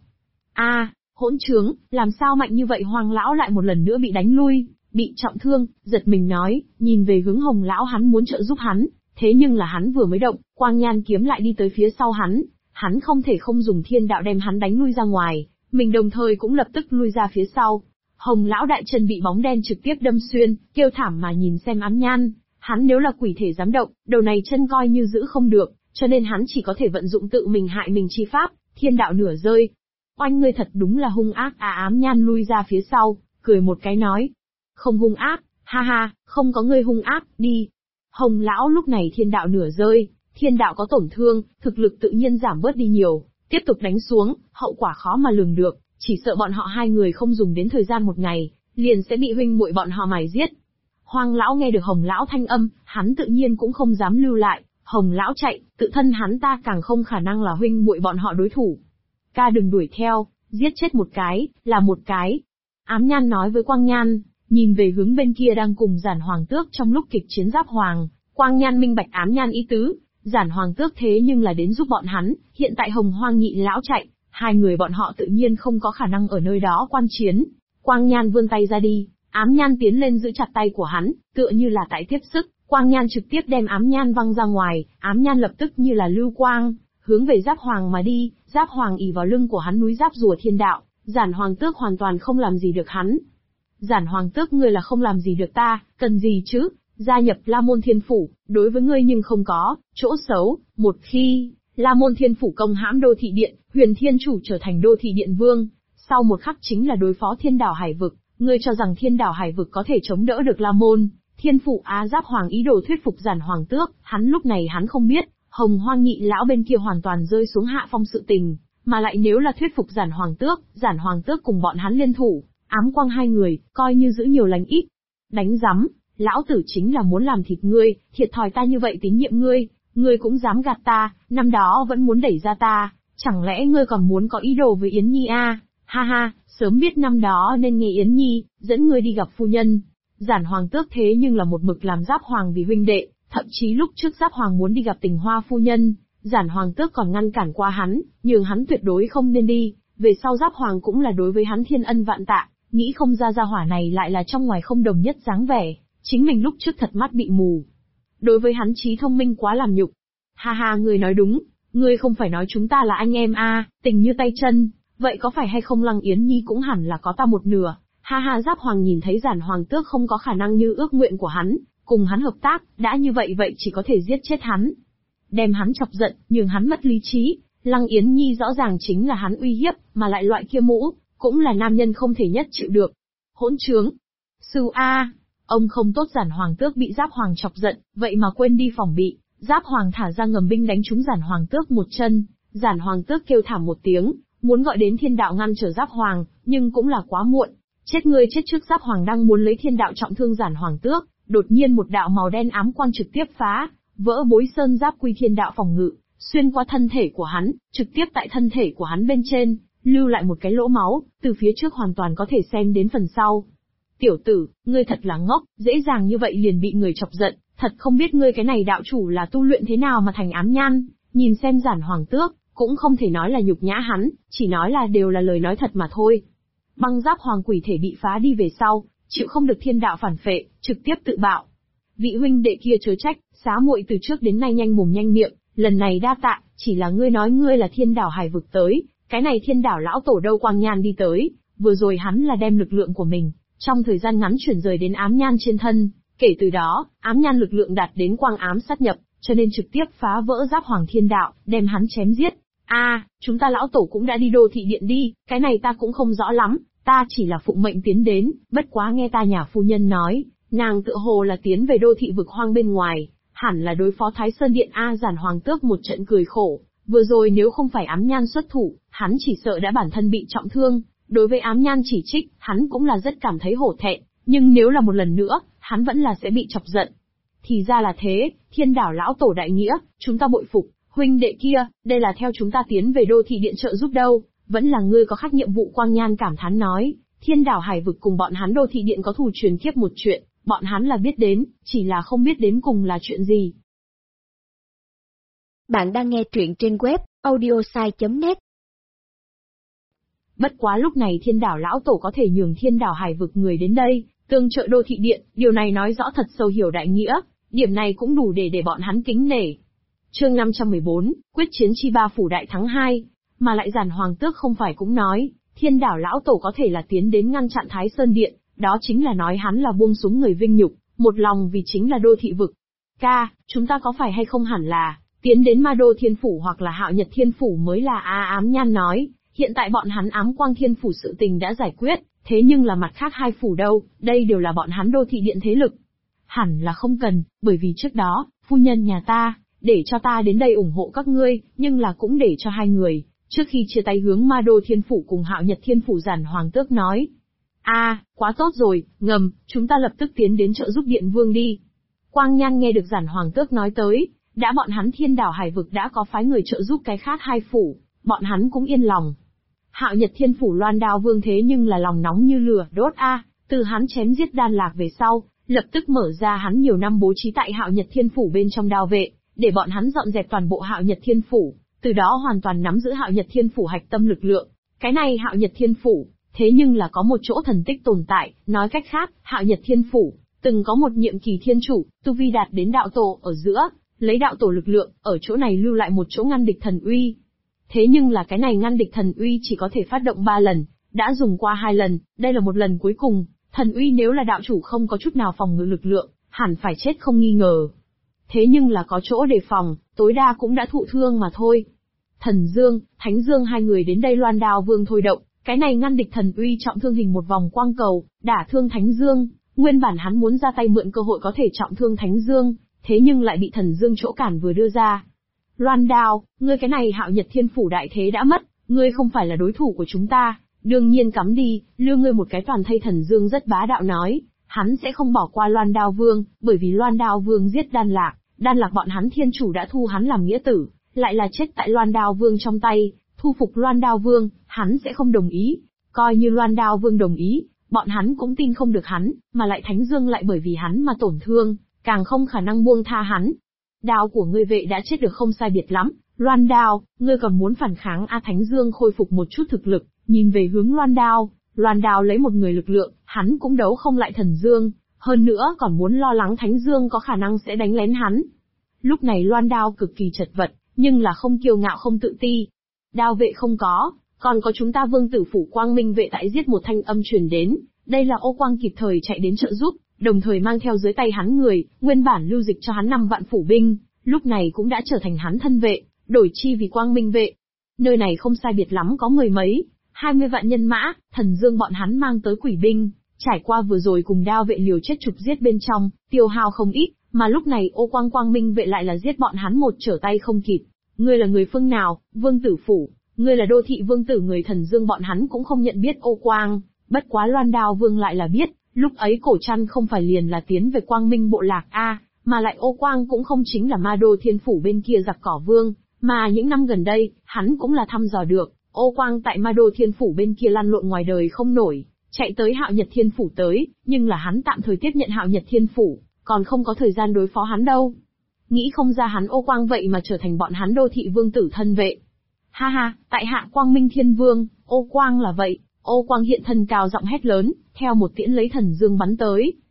Hỗn trướng, làm sao mạnh như vậy? Hoang lão lại một lần nữa bị đánh lui, bị trọng thương, giật mình nói, nhìn về hướng Hồng lão, hắn muốn trợ giúp hắn, thế nhưng là hắn vừa mới động, Quang Nhan kiếm lại đi tới phía sau hắn không thể không dùng thiên đạo đem hắn đánh lui ra ngoài, mình đồng thời cũng lập tức lui ra phía sau. Hồng lão đại chân bị bóng đen trực tiếp đâm xuyên, kêu thảm mà nhìn xem Ám Nhan, hắn nếu là quỷ thể dám động, đầu này chân coi như giữ không được, cho nên hắn chỉ có thể vận dụng tự mình hại mình chi pháp, thiên đạo nửa rơi. Oanh, ngươi thật đúng là hung ác à. Ám Nhan lui ra phía sau, cười một cái nói. Không hung ác, ha ha, không có ngươi hung ác, đi. Hồng lão lúc này thiên đạo nửa rơi, thiên đạo có tổn thương, thực lực tự nhiên giảm bớt đi nhiều, tiếp tục đánh xuống, hậu quả khó mà lường được, chỉ sợ bọn họ hai người không dùng đến thời gian 1 ngày, liền sẽ bị huynh muội bọn họ mài giết. Hoang lão nghe được Hồng lão thanh âm, hắn tự nhiên cũng không dám lưu lại, Hồng lão chạy, tự thân hắn ta càng không khả năng là huynh muội bọn họ đối thủ. Ca đừng đuổi theo, giết chết một cái, là một cái. Ám Nhan nói với Quang Nhan, nhìn về hướng bên kia đang cùng Giản Hoàng Tước trong lúc kịch chiến Giáp Hoàng. Quang Nhan minh bạch Ám Nhan ý tứ, Giản Hoàng Tước thế nhưng là đến giúp bọn hắn, hiện tại Hồng Hoang nhị lão chạy, hai người bọn họ tự nhiên không có khả năng ở nơi đó quan chiến. Quang Nhan vươn tay ra đi, Ám Nhan tiến lên giữ chặt tay của hắn, tựa như là tại tiếp sức, Quang Nhan trực tiếp đem Ám Nhan văng ra ngoài, Ám Nhan lập tức như là lưu quang, hướng về Giáp Hoàng mà đi, Giáp Hoàng ỷ vào lưng của hắn núi giáp rùa thiên đạo, Giản Hoàng Tước hoàn toàn không làm gì được hắn. Giản Hoàng Tước, ngươi là không làm gì được ta, cần gì chứ? Gia nhập La Môn Thiên Phủ, đối với ngươi nhưng không có chỗ xấu. Một khi La Môn Thiên Phủ công hãm Đô Thị Điện, Huyền Thiên Chủ trở thành Đô Thị Điện Vương, sau một khắc chính là đối phó Thiên Đảo Hải Vực. Ngươi cho rằng Thiên Đảo Hải Vực có thể chống đỡ được La Môn Thiên Phủ? Giáp Hoàng ý đồ thuyết phục Giản Hoàng Tước, hắn lúc này hắn không biết, Hồng Hoang nhị lão bên kia hoàn toàn rơi xuống hạ phong sự tình, mà lại nếu là thuyết phục Giản Hoàng Tước cùng bọn hắn liên thủ, ám quang hai người, coi như giữ nhiều lành ít. Đánh rắm, lão tử chính là muốn làm thịt ngươi, thiệt thòi ta như vậy tín nhiệm ngươi cũng dám gạt ta, năm đó vẫn muốn đẩy ra ta, chẳng lẽ ngươi còn muốn có ý đồ với Yến Nhi à? Ha ha, sớm biết năm đó nên nghe Yến Nhi, dẫn ngươi đi gặp phu nhân. Giản Hoàng Tước thế nhưng là một mực làm Giáp Hoàng vì huynh đệ, thậm chí lúc trước Giáp Hoàng muốn đi gặp Tình Hoa phu nhân, Giản Hoàng Tước còn ngăn cản qua hắn, nhường hắn tuyệt đối không nên đi, về sau Giáp Hoàng cũng là đối với hắn thiên ân vạn tạ, nghĩ không ra gia hỏa này lại là trong ngoài không đồng nhất dáng vẻ, chính mình lúc trước thật mắt bị mù. Đối với hắn trí thông minh quá làm nhục. Ha ha, ngươi nói đúng, ngươi không phải nói chúng ta là anh em tình như tay chân, vậy có phải hay không Lăng Yến Nhi cũng hẳn là có ta một nửa. Ha ha, Giáp Hoàng nhìn thấy Giản Hoàng Tước không có khả năng như ước nguyện của hắn, cùng hắn hợp tác, đã như vậy chỉ có thể giết chết hắn. Đem hắn chọc giận, nhường hắn mất lý trí, Lăng Yến Nhi rõ ràng chính là hắn uy hiếp, mà lại loại kia mũ, cũng là nam nhân không thể nhất chịu được. Hỗn trướng! Sư ông không tốt. Giản Hoàng Tước bị Giáp Hoàng chọc giận, vậy mà quên đi phòng bị, Giáp Hoàng thả ra ngầm binh đánh trúng Giản Hoàng Tước một chân, Giản Hoàng Tước kêu thảm một tiếng, muốn gọi đến thiên đạo ngăn trở Giáp Hoàng, nhưng cũng là quá muộn. Chết ngươi chết trước. Giáp Hoàng đang muốn lấy thiên đạo trọng thương Giản Hoàng Tước, đột nhiên một đạo màu đen ám quang trực tiếp phá vỡ bối sơn giáp quy thiên đạo phòng ngự, xuyên qua thân thể của hắn, trực tiếp tại thân thể của hắn bên trên, lưu lại một cái lỗ máu, từ phía trước hoàn toàn có thể xem đến phần sau. Tiểu tử, ngươi thật là ngốc, dễ dàng như vậy liền bị người chọc giận, thật không biết ngươi cái này đạo chủ là tu luyện thế nào mà thành Ám Nhan. Nhìn xem Giản Hoàng Tước, cũng không thể nói là nhục nhã hắn, chỉ nói là đều là lời nói thật mà thôi. Băng Giáp Hoàng quỷ thể bị phá đi về sau, chịu không được thiên đạo phản phệ, trực tiếp tự bạo. vị huynh đệ kia chớ trách, xá muội từ trước đến nay nhanh mồm nhanh miệng, lần này đa tạ, chỉ là ngươi nói ngươi là Thiên Đảo Hải vực tới, cái này Thiên Đảo lão tổ đâu Quang Nhan đi tới, vừa rồi hắn là đem lực lượng của mình, trong thời gian ngắn chuyển rời đến ám nhan trên thân, kể từ đó, ám nhan lực lượng đạt đến quang ám sát nhập, cho nên trực tiếp phá vỡ Giáp Hoàng Thiên Đạo, đem hắn chém giết. Chúng ta lão tổ cũng đã đi đô thị điện đi, cái này ta cũng không rõ lắm, ta chỉ là phụng mệnh tiến đến, bất quá nghe ta nhà phu nhân nói, nàng tựa hồ là tiến về đô thị vực hoang bên ngoài, hẳn là đối phó Thái Sơn Điện Giản Hoàng Tước một trận cười khổ, vừa rồi nếu không phải ám nhan xuất thủ, hắn chỉ sợ đã bản thân bị trọng thương, đối với ám nhan chỉ trích, hắn cũng là rất cảm thấy hổ thẹn, nhưng nếu là một lần nữa, hắn vẫn là sẽ bị chọc giận. Thì ra là thế, Thiên Đảo lão tổ đại nghĩa, chúng ta bội phục, huynh đệ kia, đây là theo chúng ta tiến về đô thị điện trợ giúp đâu, vẫn là ngươi có khác nhiệm vụ. Quang Nhan cảm thán nói, Thiên Đảo Hải vực cùng bọn hắn đô thị điện có thù truyền kiếp một chuyện, bọn hắn là biết đến, chỉ là không biết đến cùng là chuyện gì. Bạn đang nghe truyện trên web audiosai.net. Bất quá lúc này Thiên Đảo lão tổ có thể nhường Thiên Đảo Hải vực người đến đây, tương trợ đô thị điện, điều này nói rõ thật sâu hiểu đại nghĩa, điểm này cũng đủ để bọn hắn kính nể. Chương 514, quyết chiến chi ba phủ đại thắng 2, mà lại Giản Hoàng Tước không phải cũng nói, Thiên Đảo lão tổ có thể là tiến đến ngăn chặn Thái Sơn Điện, đó chính là nói hắn là buông xuống người vinh nhục, một lòng vì chính là đô thị vực. Chúng ta có phải hay không hẳn là tiến đến Ma Đô Thiên Phủ hoặc là Hạo Nhật Thiên Phủ mới là Ám Nhan nói, hiện tại bọn hắn Ám Quang Thiên Phủ sự tình đã giải quyết, thế nhưng là mặt khác hai phủ đâu, đây đều là bọn hắn đô thị điện thế lực. Hẳn là không cần, bởi vì trước đó, phu nhân nhà ta, để cho ta đến đây ủng hộ các ngươi, nhưng là cũng để cho hai người, trước khi chia tay hướng Ma Đô Thiên Phủ cùng Hạo Nhật Thiên Phủ. Giản Hoàng Tước nói. Quá tốt rồi, ngầm, chúng ta lập tức tiến đến trợ giúp Điện Vương đi. Quang Nhan nghe được Giản Hoàng Tước nói tới, đã bọn hắn Thiên Đảo Hải vực đã có phái người trợ giúp cái khác hai phủ, bọn hắn cũng yên lòng. Hạo Nhật Thiên Phủ Loan Đao Vương thế nhưng là lòng nóng như lửa đốt từ hắn chém giết Đan Lạc về sau, lập tức mở ra hắn nhiều năm bố trí tại Hạo Nhật Thiên Phủ bên trong đao vệ, để bọn hắn dọn dẹp toàn bộ Hạo Nhật Thiên Phủ, từ đó hoàn toàn nắm giữ Hạo Nhật Thiên Phủ hạch tâm lực lượng. Cái này Hạo Nhật Thiên Phủ, thế nhưng là có một chỗ thần tích tồn tại, nói cách khác, Hạo Nhật Thiên Phủ từng có một nhiệm kỳ thiên chủ, tu vi đạt đến đạo tổ ở giữa, lấy đạo tổ lực lượng, ở chỗ này lưu lại một chỗ ngăn địch thần uy. Thế nhưng là cái này ngăn địch thần uy chỉ có thể phát động 3 lần, đã dùng qua 2 lần, đây là một lần cuối cùng, thần uy nếu là đạo chủ không có chút nào phòng ngự lực lượng, hẳn phải chết không nghi ngờ. Thế nhưng là có chỗ đề phòng, tối đa cũng đã thụ thương mà thôi. Thần Dương, Thánh Dương hai người đến đây Loan Đao Vương thôi động, cái này ngăn địch thần uy trọng thương hình một vòng quang cầu, đả thương Thánh Dương, nguyên bản hắn muốn ra tay mượn cơ hội có thể trọng thương Thánh Dương, thế nhưng lại bị Thần Dương chỗ cản vừa đưa ra. Loan Đao, ngươi cái này Hạo Nhật Thiên Phủ đại thế đã mất, ngươi không phải là đối thủ của chúng ta, đương nhiên cắm đi, lưu ngươi một cái toàn thây. Thần Dương rất bá đạo nói, hắn sẽ không bỏ qua Loan Đao Vương, bởi vì Loan Đao Vương giết Đan Lạc bọn hắn thiên chủ đã thu hắn làm nghĩa tử, lại là chết tại Loan Đao Vương trong tay, thu phục Loan Đao Vương, hắn sẽ không đồng ý, coi như Loan Đao Vương đồng ý, bọn hắn cũng tin không được hắn, mà lại Thánh Dương lại bởi vì hắn mà tổn thương, càng không khả năng buông tha hắn. Đao của ngươi vệ đã chết được không sai biệt lắm, Loan Đao, ngươi còn muốn phản kháng Thánh Dương khôi phục một chút thực lực, nhìn về hướng Loan Đao lấy một người lực lượng, hắn cũng đấu không lại Thần Dương, hơn nữa còn muốn lo lắng Thánh Dương có khả năng sẽ đánh lén hắn. Lúc này Loan Đao cực kỳ chật vật, nhưng là không kiêu ngạo không tự ti. Đao vệ không có, còn có chúng ta Vương Tử Phủ Quang Minh vệ tại giết. Một thanh âm truyền đến, đây là Ô Quang kịp thời chạy đến trợ giúp, đồng thời mang theo dưới tay hắn người, nguyên bản lưu dịch cho hắn 5 vạn phủ binh, lúc này cũng đã trở thành hắn thân vệ, đổi chi vì Quang Minh vệ. Nơi này không sai biệt lắm có 10 mấy, 20 vạn nhân mã, Thần Dương bọn hắn mang tới quỷ binh, trải qua vừa rồi cùng đao vệ liều chết chục giết bên trong, tiêu hao không ít, mà lúc này Ô Quang Minh vệ lại là giết bọn hắn một trở tay không kịp. Ngươi là người phương nào, Vương Tử Phủ? Ngươi là đô thị vương tử? Người Thần Dương bọn hắn cũng không nhận biết Ô Quang, bất quá Loan Đao Vương lại là biết, lúc ấy Cổ Trăn không phải liền là tiến về Quang Minh bộ lạc mà lại Ô Quang cũng không chính là Ma Đô Thiên Phủ bên kia giặc cỏ vương, mà những năm gần đây, hắn cũng là thăm dò được, Ô Quang tại Ma Đô Thiên Phủ bên kia lăn lộn ngoài đời không nổi, chạy tới Hạo Nhật Thiên Phủ tới, nhưng là hắn tạm thời tiếp nhận Hạo Nhật Thiên Phủ, còn không có thời gian đối phó hắn đâu. Nghĩ không ra hắn Ô Quang vậy mà trở thành bọn hắn đô thị vương tử thân vệ. Ha ha, tại hạ Quang Minh Thiên Vương, Ô Quang là vậy. Ô Quang hiện thân cao giọng hét lớn, theo một tiễn lấy Thần Dương bắn tới.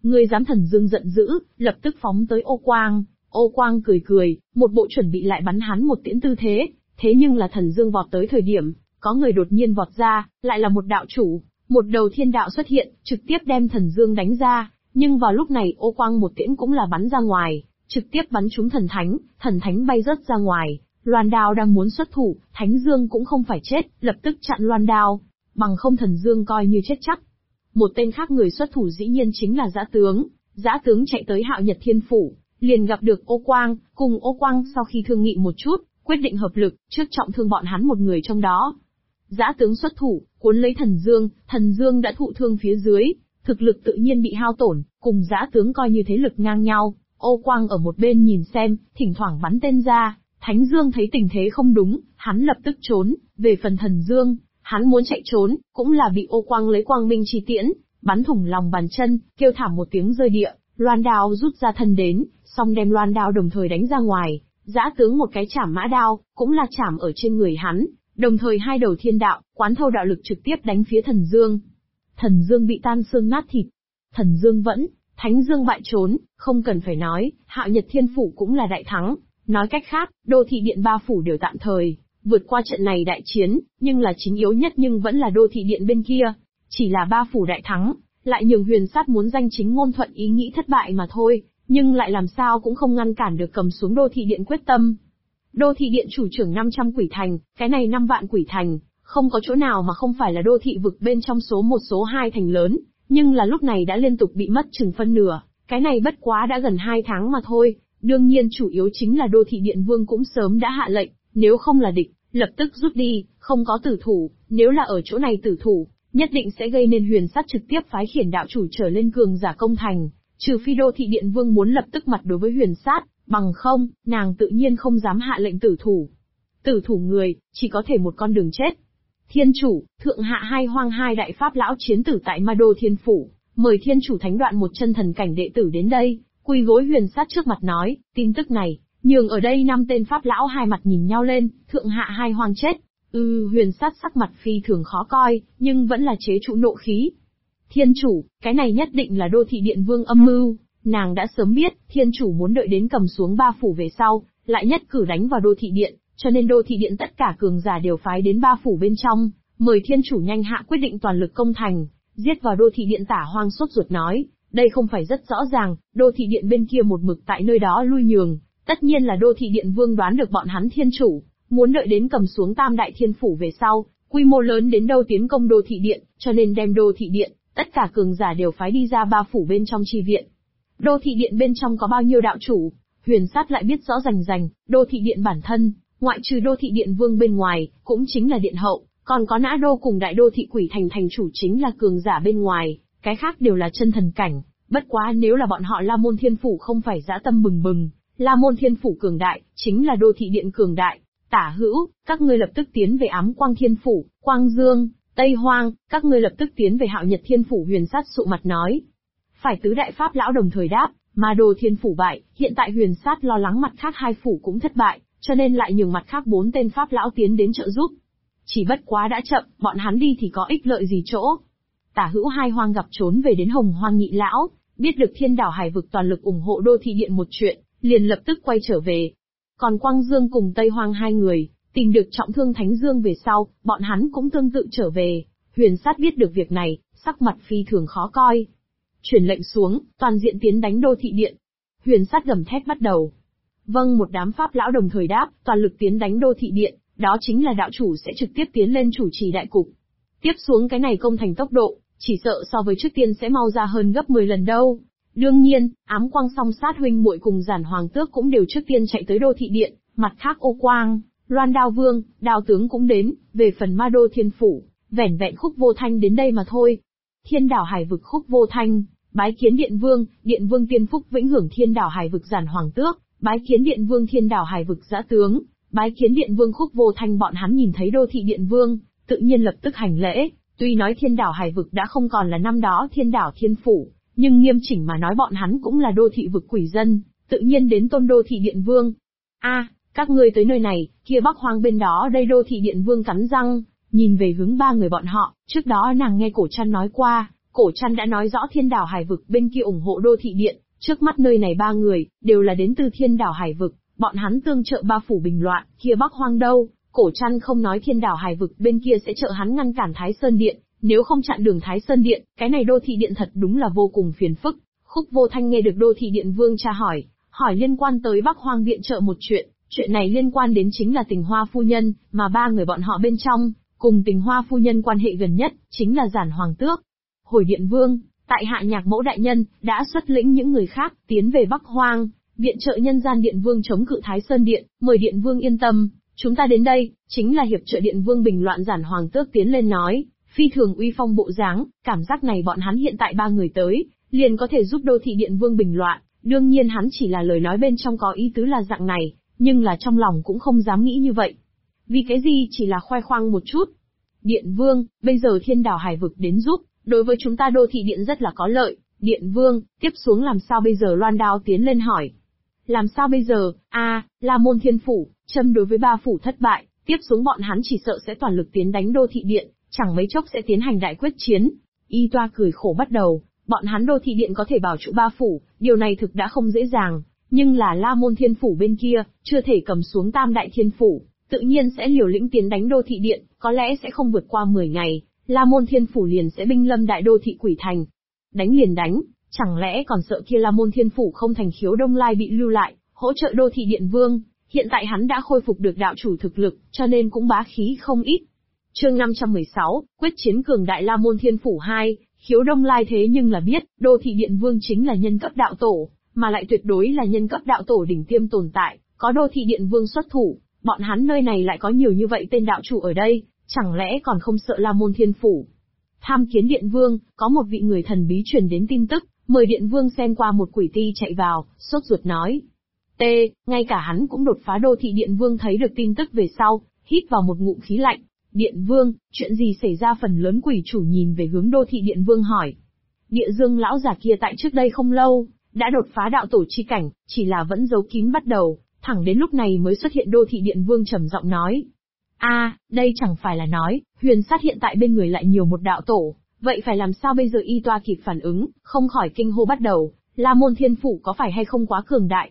Ngươi dám? Thần Dương giận dữ, lập tức phóng tới Ô Quang. Ô Quang cười cười, một bộ chuẩn bị lại bắn hắn một tiễn tư thế. Thế nhưng là Thần Dương vọt tới thời điểm, có người đột nhiên vọt ra, lại là một đạo chủ. Một đầu thiên đạo xuất hiện, trực tiếp đem Thần Dương đánh ra. Nhưng vào lúc này Ô Quang một tiễn cũng là bắn ra ngoài, trực tiếp bắn trúng thần thánh bay rớt ra ngoài. Loan Đao đang muốn xuất thủ, Thánh Dương cũng không phải chết, lập tức chặn Loan Đao, bằng không Thần Dương coi như chết chắc. Một tên khác người xuất thủ dĩ nhiên chính là Dã Tướng. Dã Tướng chạy tới Hạo Nhật Thiên Phủ, liền gặp được Ô Quang, cùng Ô Quang sau khi thương nghị một chút, quyết định hợp lực, trước trọng thương bọn hắn một người trong đó. Dã Tướng xuất thủ, cuốn lấy Thần Dương đã thụ thương phía dưới, thực lực tự nhiên bị hao tổn, cùng Dã Tướng coi như thế lực ngang nhau. Ô Quang ở một bên nhìn xem, thỉnh thoảng bắn tên ra. Thánh Dương thấy tình thế không đúng, hắn lập tức trốn. Về phần Thần Dương, hắn muốn chạy trốn, cũng là bị Ô Quang lấy Quang Minh Chi Tiễn bắn thủng lòng bàn chân, kêu thảm một tiếng rơi địa. Loan Đao rút ra thân đến, song đem Loan Đao đồng thời đánh ra ngoài. Dã Tướng một cái chảm mã đao, cũng là chảm ở trên người hắn, đồng thời hai đầu thiên đạo, quán thâu đạo lực trực tiếp đánh phía Thần Dương. Thần Dương bị tan xương nát thịt. Thần Dương vẫn, Thánh Dương bại trốn, không cần phải nói, Hạo Nhật Thiên Phủ cũng là đại thắng. Nói cách khác, đô thị điện ba phủ đều tạm thời vượt qua trận này đại chiến, nhưng là chính yếu nhất nhưng vẫn là đô thị điện bên kia. Chỉ là ba phủ đại thắng, lại nhường Huyền Sát muốn danh chính ngôn thuận ý nghĩ thất bại mà thôi, nhưng lại làm sao cũng không ngăn cản được cầm xuống đô thị điện quyết tâm. Đô thị điện chủ trưởng 500 quỷ thành, cái này 5 vạn quỷ thành, không có chỗ nào mà không phải là đô thị vực bên trong số 1 số 2 thành lớn, nhưng là lúc này đã liên tục bị mất chừng phân nửa, cái này bất quá đã gần 2 tháng mà thôi. Đương nhiên chủ yếu chính là đô thị điện vương cũng sớm đã hạ lệnh, nếu không là địch, lập tức rút đi, không có tử thủ, nếu là ở chỗ này tử thủ, nhất định sẽ gây nên Huyền Sát trực tiếp phái khiển đạo chủ trở lên cường giả công thành, trừ phi đô thị điện vương muốn lập tức mặt đối với Huyền Sát, bằng không, nàng tự nhiên không dám hạ lệnh tử thủ. Tử thủ người, chỉ có thể một con đường chết. Thiên chủ, thượng hạ hai hoang hai đại pháp lão chiến tử tại Ma Đô Thiên Phủ, mời thiên chủ thánh đoạn một chân thần cảnh đệ tử đến đây. Quỳ gối Huyền Sát trước mặt nói, tin tức này, nhường ở đây 5 tên pháp lão hai mặt nhìn nhau lên, thượng hạ hai hoang chết. Huyền Sát sắc mặt phi thường khó coi, nhưng vẫn là chế trụ nộ khí. Thiên chủ, cái này nhất định là đô thị điện vương âm mưu, nàng đã sớm biết, thiên chủ muốn đợi đến cầm xuống ba phủ về sau, lại nhất cử đánh vào đô thị điện, cho nên đô thị điện tất cả cường giả đều phái đến ba phủ bên trong, mời thiên chủ nhanh hạ quyết định toàn lực công thành, giết vào đô thị điện. Tả Hoang sốt ruột nói. Đây không phải rất rõ ràng, đô thị điện bên kia một mực tại nơi đó lui nhường, tất nhiên là đô thị điện vương đoán được bọn hắn thiên chủ, muốn đợi đến cầm xuống tam đại thiên phủ về sau, quy mô lớn đến đâu tiến công đô thị điện, cho nên đem đô thị điện, tất cả cường giả đều phái đi ra ba phủ bên trong chi viện. Đô thị điện bên trong có bao nhiêu đạo chủ, Huyền Sát lại biết rõ rành rành, đô thị điện bản thân, ngoại trừ đô thị điện vương bên ngoài, cũng chính là điện hậu, còn có Nã Đô cùng đại đô thị quỷ thành thành chủ chính là cường giả bên ngoài. Cái khác đều là chân thần cảnh, bất quá nếu là bọn họ La Môn Thiên Phủ không phải dã tâm bừng bừng, La Môn Thiên Phủ cường đại, chính là đô thị điện cường đại. Tả Hữu, các ngươi lập tức tiến về Ám Quang Thiên Phủ, Quang Dương, Tây Hoang, các ngươi lập tức tiến về Hạo Nhật Thiên Phủ. Huyền Sát sụ mặt nói. Phải tứ đại pháp lão đồng thời đáp, Ma Đô Thiên Phủ bại, hiện tại Huyền Sát lo lắng mặt khác hai phủ cũng thất bại, cho nên lại nhường mặt khác 4 tên pháp lão tiến đến trợ giúp. Chỉ bất quá đã chậm, bọn hắn đi thì có ích lợi gì chỗ. Tả Hữu hai hoang gặp trốn về đến Hồng Hoang Nhị lão, biết được Thiên Đảo Hải vực toàn lực ủng hộ đô thị điện một chuyện, liền lập tức quay trở về. Còn Quang Dương cùng Tây Hoang hai người, tìm được trọng thương Thánh Dương về sau, bọn hắn cũng tương tự trở về. Huyền Sát biết được việc này, sắc mặt phi thường khó coi. Truyền lệnh xuống, toàn diện tiến đánh đô thị điện. Huyền Sát gầm thét bắt đầu. Vâng, một đám pháp lão đồng thời đáp, toàn lực tiến đánh đô thị điện, đó chính là đạo chủ sẽ trực tiếp tiến lên chủ trì đại cục. Tiếp xuống cái này công thành tốc độ, chỉ sợ so với trước tiên sẽ mau ra hơn gấp 10 lần đâu. Đương nhiên, Ám Quang Song Sát huynh muội cùng Giản Hoàng Tước cũng đều trước tiên chạy tới đô thị điện, mặt khác Ô Quang, Loan Đao Vương, Đao Tướng cũng đến, về phần Ma Đô Thiên Phủ, vẻn vẹn Khúc Vô Thanh đến đây mà thôi. Thiên Đảo Hải vực Khúc Vô Thanh, bái kiến Điện Vương Tiên Phúc vĩnh hưởng. Thiên Đảo Hải vực Giản Hoàng Tước, bái kiến Điện Vương. Thiên Đảo Hải vực Dã Tướng, bái kiến Điện Vương. Khúc Vô Thanh bọn hắn nhìn thấy đô thị điện vương, tự nhiên lập tức hành lễ. Tuy nói Thiên Đảo Hải vực đã không còn là năm đó Thiên Đảo Thiên Phủ, nhưng nghiêm chỉnh mà nói bọn hắn cũng là đô thị vực quỷ dân, tự nhiên đến tôn đô thị điện vương. Các ngươi tới nơi này, kia Bắc Hoang bên đó đây. Đô thị điện vương cắn răng, nhìn về hướng ba người bọn họ, trước đó nàng nghe Cổ Trăn nói qua, Cổ Trăn đã nói rõ Thiên Đảo Hải vực bên kia ủng hộ đô thị điện, trước mắt nơi này 3 người, đều là đến từ Thiên Đảo Hải vực, bọn hắn tương trợ ba phủ bình loạn, kia Bắc Hoang đâu, Cổ Trăn không nói Thiên Đảo Hải vực bên kia sẽ trợ hắn ngăn cản Thái Sơn Điện, nếu không chặn đường Thái Sơn Điện, cái này đô thị điện thật đúng là vô cùng phiền phức. Khúc Vô Thanh nghe được đô thị điện vương tra hỏi liên quan tới Bắc Hoang viện trợ một chuyện này liên quan đến chính là Tình Hoa phu nhân, mà 3 người bọn họ bên trong, cùng Tình Hoa phu nhân quan hệ gần nhất, chính là Giản Hoàng Tước. Hồi điện vương, tại hạ Nhạc Mẫu đại nhân, đã xuất lĩnh những người khác, tiến về Bắc Hoang, viện trợ nhân gian điện vương chống cự Thái Sơn Điện, mời điện vương yên tâm, chúng ta đến đây, chính là hiệp trợ điện vương bình loạn. Giản Hoàng Tước tiến lên nói, phi thường uy phong bộ dáng, cảm giác này bọn hắn hiện tại 3 người tới, liền có thể giúp đô thị điện vương bình loạn, đương nhiên hắn chỉ là lời nói bên trong có ý tứ là dạng này, nhưng là trong lòng cũng không dám nghĩ như vậy. Vì cái gì chỉ là khoe khoang một chút. Điện vương, bây giờ Thiên Đảo Hải vực đến giúp, đối với chúng ta đô thị điện rất là có lợi. Điện vương, tiếp xuống làm sao bây giờ? Loan Đao tiến lên hỏi. Làm sao bây giờ? La Môn Thiên Phủ, châm đối với 3 phủ thất bại, tiếp xuống bọn hắn chỉ sợ sẽ toàn lực tiến đánh đô thị điện, chẳng mấy chốc sẽ tiến hành đại quyết chiến. Y Toa cười khổ bắt đầu, bọn hắn đô thị điện có thể bảo trụ 3 phủ, điều này thực đã không dễ dàng, nhưng là La Môn Thiên Phủ bên kia, chưa thể cầm xuống Tam Đại Thiên Phủ, tự nhiên sẽ liều lĩnh tiến đánh đô thị điện, có lẽ sẽ không vượt qua 10 ngày, La Môn Thiên Phủ liền sẽ binh lâm đại đô thị Quỷ Thành. Đánh liền đánh, chẳng lẽ còn sợ kia La Môn Thiên Phủ không thành Khiếu Đông Lai bị lưu lại, hỗ trợ đô thị điện vương, hiện tại hắn đã khôi phục được đạo chủ thực lực, cho nên cũng bá khí không ít. Chương 516, quyết chiến cường đại La Môn Thiên Phủ 2, Khiếu Đông Lai thế nhưng là biết, đô thị điện vương chính là nhân cấp đạo tổ, mà lại tuyệt đối là nhân cấp đạo tổ đỉnh tiêm tồn tại, có đô thị điện vương xuất thủ, bọn hắn nơi này lại có nhiều như vậy tên đạo chủ ở đây, chẳng lẽ còn không sợ La Môn Thiên Phủ. Tham kiến điện vương, có một vị người thần bí truyền đến tin tức, mời điện vương xem qua. Một quỷ ti chạy vào, sốt ruột nói. Ngay cả hắn cũng đột phá. Đô thị điện vương thấy được tin tức về sau, hít vào một ngụm khí lạnh. Điện vương, chuyện gì xảy ra? Phần lớn quỷ chủ nhìn về hướng đô thị điện vương hỏi. Địa Dương lão già kia tại trước đây không lâu, đã đột phá đạo tổ chi cảnh, chỉ là vẫn giấu kín bắt đầu, thẳng đến lúc này mới xuất hiện. Đô thị điện vương trầm giọng nói. Đây chẳng phải là nói, Huyền Sát hiện tại bên người lại nhiều một đạo tổ, vậy phải làm sao bây giờ? Y Toa kịp phản ứng, không khỏi kinh hô bắt đầu, La Môn Thiên Phủ có phải hay không quá cường đại?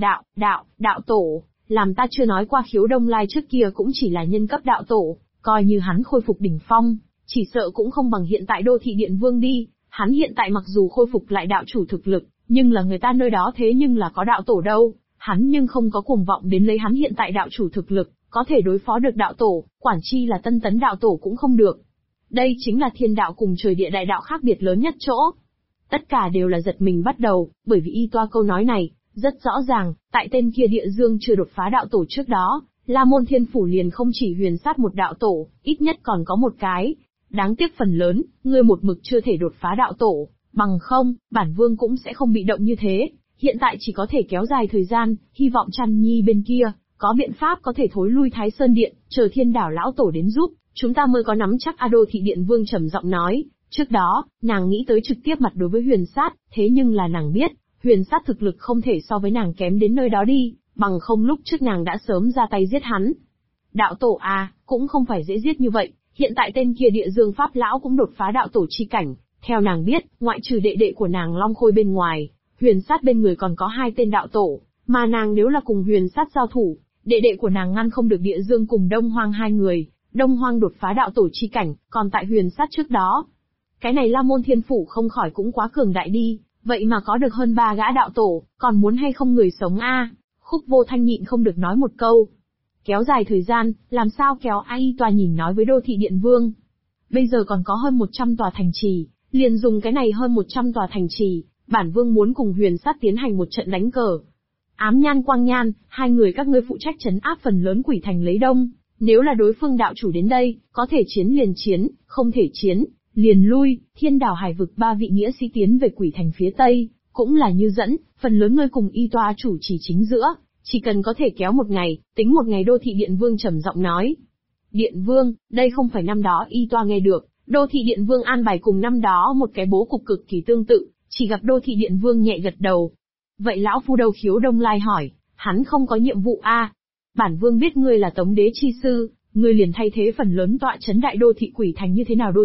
Đạo tổ, làm ta chưa nói qua Khiếu Đông Lai trước kia cũng chỉ là nhân cấp đạo tổ, coi như hắn khôi phục đỉnh phong, chỉ sợ cũng không bằng hiện tại đô thị điện vương đi, hắn hiện tại mặc dù khôi phục lại đạo chủ thực lực, nhưng là người ta nơi đó thế nhưng là có đạo tổ đâu, hắn nhưng không có cuồng vọng đến lấy hắn hiện tại đạo chủ thực lực, có thể đối phó được đạo tổ, quản chi là Tân Tấn đạo tổ cũng không được. Đây chính là thiên đạo cùng trời địa đại đạo khác biệt lớn nhất chỗ. Tất cả đều là giật mình bắt đầu, bởi vì Y Toa câu nói này, rất rõ ràng, tại tên kia Địa Dương chưa đột phá đạo tổ trước đó, La Môn Thiên Phủ liền không chỉ Huyền Sát một đạo tổ, ít nhất còn có một cái. Đáng tiếc phần lớn, ngươi một mực chưa thể đột phá đạo tổ, bằng không, bản vương cũng sẽ không bị động như thế, hiện tại chỉ có thể kéo dài thời gian, hy vọng Trăn Nhi bên kia, có biện pháp có thể thối lui Thái Sơn Điện, chờ Thiên Đảo lão tổ đến giúp, chúng ta mới có nắm chắc. Đô thị điện vương trầm giọng nói, trước đó, nàng nghĩ tới trực tiếp mặt đối với Huyền Sát, thế nhưng là nàng biết, Huyền Sát thực lực không thể so với nàng kém đến nơi đó đi, bằng không lúc trước nàng đã sớm ra tay giết hắn. Đạo tổ cũng không phải dễ giết như vậy, hiện tại tên kia Địa Dương Pháp lão cũng đột phá đạo tổ chi cảnh, theo nàng biết, ngoại trừ đệ đệ của nàng Long Khôi bên ngoài, Huyền Sát bên người còn có 2 tên đạo tổ, mà nàng nếu là cùng Huyền Sát giao thủ, đệ đệ của nàng ngăn không được Địa Dương cùng Đông Hoang 2 người, Đông Hoang đột phá đạo tổ chi cảnh, còn tại Huyền Sát trước đó. Cái này La Môn Thiên Phủ không khỏi cũng quá cường đại đi, vậy mà có được hơn 3 gã đạo tổ, còn muốn hay không người sống Khúc Vô Thanh nhịn không được nói một câu. Kéo dài thời gian, làm sao kéo? Y Toa nhìn nói với đô thị điện vương. Bây giờ còn có hơn 100 tòa thành trì, liền dùng cái này hơn 100 tòa thành trì, bản vương muốn cùng Huyền Sát tiến hành một trận đánh cờ. Ám Nhan Quang Nhan, 2 người các ngươi phụ trách trấn áp phần lớn quỷ thành lấy đông, nếu là đối phương đạo chủ đến đây, có thể chiến liền chiến, không thể chiến, liền lui. Thiên Đảo Hải vực 3 vị nghĩa sĩ tiến về quỷ thành phía tây, cũng là như dẫn, phần lớn ngươi cùng Y Toa chủ chỉ chính giữa, chỉ cần có thể kéo một ngày, tính một ngày. Đô thị điện vương trầm giọng nói. Điện vương, đây không phải năm đó Y Toa nghe được, đô thị điện vương an bài cùng năm đó một cái bố cục cực kỳ tương tự, chỉ gặp đô thị điện vương nhẹ gật đầu. Vậy lão phu đâu? Khiếu Đông Lai hỏi, hắn không có nhiệm vụ Bản vương biết ngươi là Tống Đế chi sư, ngươi liền thay thế phần lớn tọa chấn đại đô thị quỷ thành như thế nào? Đô thị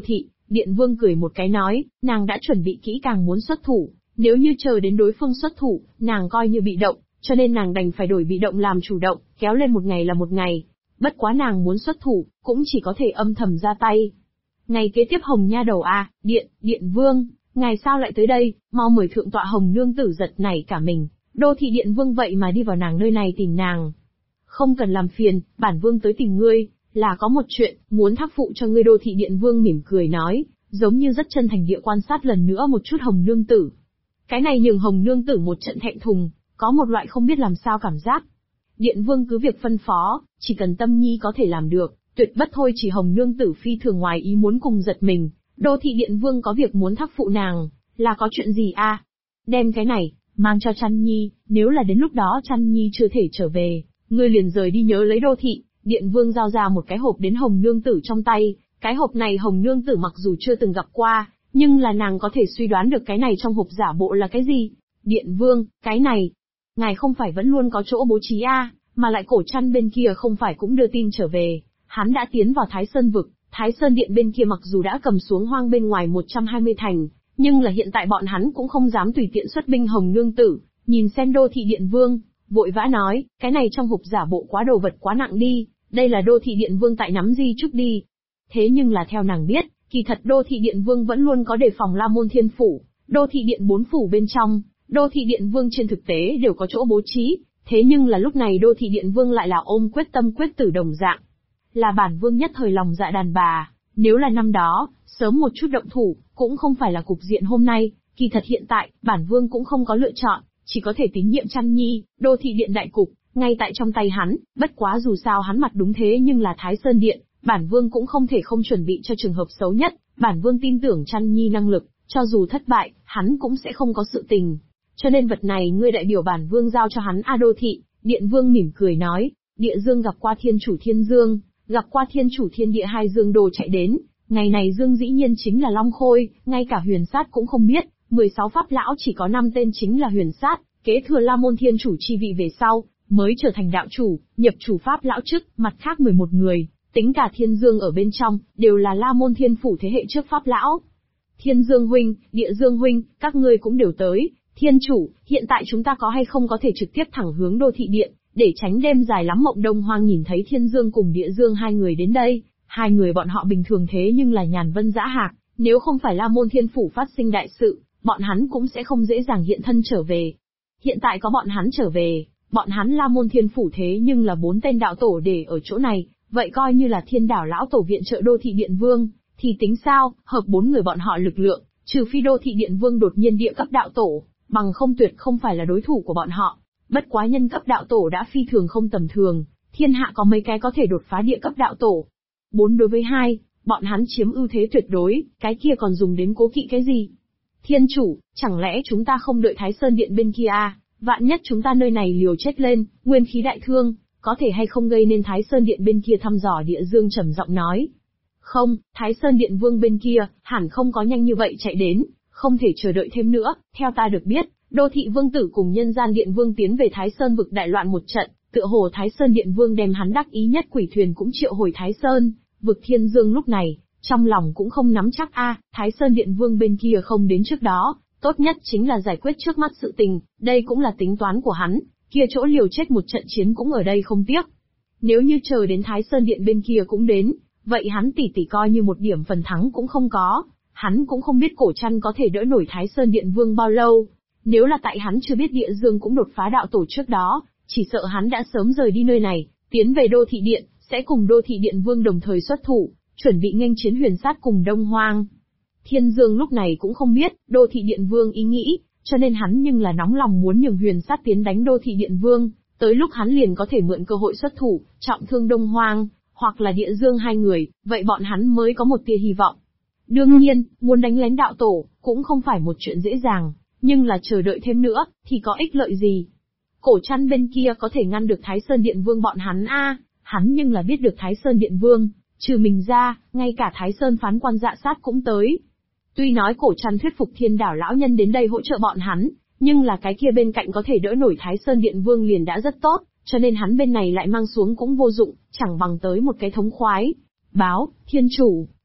Điện Vương cười một cái nói, nàng đã chuẩn bị kỹ càng muốn xuất thủ, nếu như chờ đến đối phương xuất thủ, nàng coi như bị động, cho nên nàng đành phải đổi bị động làm chủ động, kéo lên một ngày là một ngày. Bất quá nàng muốn xuất thủ, cũng chỉ có thể âm thầm ra tay. Ngày kế tiếp Hồng nha đầu à, Điện Vương, ngài sao lại tới đây, mau mời thượng tọa Hồng nương tử giật nảy cả mình, đô thị Điện Vương vậy mà đi vào nàng nơi này tìm nàng. Không cần làm phiền, bản Vương tới tìm ngươi, là có một chuyện, muốn thác phụ cho ngươi. Đô thị Điện Vương mỉm cười nói, giống như rất chân thành địa quan sát lần nữa một chút Hồng nương tử. Cái này nhường Hồng nương tử một trận thẹn thùng, có một loại không biết làm sao cảm giác. Điện Vương cứ việc phân phó, chỉ cần Tâm Nhi có thể làm được, tuyệt bất thôi. Chỉ Hồng nương tử phi thường ngoài ý muốn cùng giật mình, đô thị Điện Vương có việc muốn thác phụ nàng, là có chuyện gì a? Đem cái này, mang cho Chăn Nhi, nếu là đến lúc đó Chăn Nhi chưa thể trở về, ngươi liền rời đi nhớ lấy. Đô thị Điện Vương giao ra một cái hộp đến Hồng nương tử trong tay, cái hộp này Hồng nương tử mặc dù chưa từng gặp qua, nhưng là nàng có thể suy đoán được cái này trong hộp giả bộ là cái gì. Điện Vương, cái này, ngài không phải vẫn luôn có chỗ bố trí a, mà lại Cổ Trăn bên kia không phải cũng đưa tin trở về, hắn đã tiến vào Thái Sơn vực, Thái Sơn Điện bên kia mặc dù đã cầm xuống hoang bên ngoài 120 thành, nhưng là hiện tại bọn hắn cũng không dám tùy tiện xuất binh. Hồng nương tử, nhìn xem đô thị Điện Vương, vội vã nói, cái này trong hộp giả bộ quá đồ vật quá nặng đi, đây là đô thị Điện Vương tại nắm di chúc đi. Thế nhưng là theo nàng biết, kỳ thật đô thị Điện Vương vẫn luôn có đề phòng La Môn Thiên Phủ, đô thị Điện 4 phủ bên trong, đô thị Điện Vương trên thực tế đều có chỗ bố trí, thế nhưng là lúc này đô thị Điện Vương lại là ôm quyết tâm quyết tử đồng dạng. Là bản Vương nhất thời lòng dạ đàn bà, nếu là năm đó, sớm một chút động thủ, cũng không phải là cục diện hôm nay. Kỳ thật hiện tại, bản Vương cũng không có lựa chọn, chỉ có thể tín nhiệm Chăn Nhi. Đô thị Điện đại cục, ngay tại trong tay hắn, bất quá dù sao hắn mặt đúng thế nhưng là Thái Sơn Điện, bản Vương cũng không thể không chuẩn bị cho trường hợp xấu nhất. Bản Vương tin tưởng Chăn Nhi năng lực, cho dù thất bại, hắn cũng sẽ không có sự tình. Cho nên vật này ngươi đại biểu bản Vương giao cho hắn. Đô thị Điện Vương mỉm cười nói, Địa Dương gặp qua Thiên Chủ Thiên Dương, gặp qua Thiên Chủ Thiên Địa. Hai Dương đồ chạy đến, ngày này Dương dĩ nhiên chính là Long Khôi, ngay cả Huyền Sát cũng không biết. 16 pháp lão chỉ có 5 tên chính là Huyền Sát, kế thừa La Môn Thiên Chủ chi vị về sau, mới trở thành đạo chủ, nhập chủ pháp lão chức. Mặt khác 11 người, tính cả Thiên Dương ở bên trong, đều là La Môn Thiên Phủ thế hệ trước pháp lão. Thiên Dương huynh, Địa Dương huynh, các ngươi cũng đều tới. Thiên Chủ, hiện tại chúng ta có hay không có thể trực tiếp thẳng hướng đô thị điện, để tránh đêm dài lắm mộng. Đông Hoang nhìn thấy Thiên Dương cùng Địa Dương hai người đến đây, hai người bọn họ bình thường thế nhưng là nhàn vân dã hạc, nếu không phải La Môn Thiên Phủ phát sinh đại sự, bọn hắn cũng sẽ không dễ dàng hiện thân trở về. Hiện tại có bọn hắn trở về, bọn hắn La Môn Thiên Phủ thế nhưng là 4 tên đạo tổ để ở chỗ này, vậy coi như là Thiên Đảo lão tổ viện trợ đô thị Điện Vương, thì tính sao, hợp 4 người bọn họ lực lượng, trừ phi đô thị Điện Vương đột nhiên địa cấp đạo tổ, bằng không tuyệt không phải là đối thủ của bọn họ. Bất quá nhân cấp đạo tổ đã phi thường không tầm thường, thiên hạ có mấy cái có thể đột phá địa cấp đạo tổ. 4 đối với 2, bọn hắn chiếm ưu thế tuyệt đối, cái kia còn dùng đến cố kỵ cái gì? Thiên Chủ, chẳng lẽ chúng ta không đợi Thái Sơn Điện bên kia à? Vạn nhất chúng ta nơi này liều chết lên, nguyên khí đại thương, có thể hay không gây nên Thái Sơn Điện bên kia thăm dò. Địa Dương trầm giọng nói. Không, Thái Sơn Điện Vương bên kia, hẳn không có nhanh như vậy chạy đến, không thể chờ đợi thêm nữa. Theo ta được biết, đô thị Vương tử cùng Nhân Gian Điện Vương tiến về Thái Sơn vực đại loạn một trận, tựa hồ Thái Sơn Điện Vương đem hắn đắc ý nhất quỷ thuyền cũng triệu hồi Thái Sơn vực. Thiên Dương lúc này, trong lòng cũng không nắm chắc Thái Sơn Điện Vương bên kia không đến trước đó, tốt nhất chính là giải quyết trước mắt sự tình, đây cũng là tính toán của hắn, kia chỗ liều chết một trận chiến cũng ở đây không tiếc. Nếu như chờ đến Thái Sơn Điện bên kia cũng đến, vậy hắn tỷ coi như một điểm phần thắng cũng không có, hắn cũng không biết Cổ Trăn có thể đỡ nổi Thái Sơn Điện Vương bao lâu. Nếu là tại hắn chưa biết Địa Dương cũng đột phá đạo tổ trước đó, chỉ sợ hắn đã sớm rời đi nơi này, tiến về đô thị điện, sẽ cùng đô thị Điện Vương đồng thời xuất thủ, chuẩn bị nghênh chiến Huyền Sát cùng Đông Hoang. Thiên Dương lúc này cũng không biết đô thị Điện Vương ý nghĩ, cho nên hắn nhưng là nóng lòng muốn nhường Huyền Sát tiến đánh đô thị Điện Vương, tới lúc hắn liền có thể mượn cơ hội xuất thủ, trọng thương Đông Hoang, hoặc là Địa Dương hai người, vậy bọn hắn mới có một tia hy vọng. Đương nhiên, muốn đánh lén đạo tổ, cũng không phải một chuyện dễ dàng, nhưng là chờ đợi thêm nữa, thì có ích lợi gì? Cổ Trăn bên kia có thể ngăn được Thái Sơn Điện Vương bọn hắn hắn nhưng là biết được Thái Sơn Điện Vương, trừ mình ra, ngay cả Thái Sơn phán quan Dạ Sát cũng tới. Tuy nói Cổ Trăn thuyết phục Thiên Đảo lão nhân đến đây hỗ trợ bọn hắn, nhưng là cái kia bên cạnh có thể đỡ nổi Thái Sơn Điện Vương liền đã rất tốt, cho nên hắn bên này lại mang xuống cũng vô dụng, chẳng bằng tới một cái thống khoái. Báo, Thiên Chủ,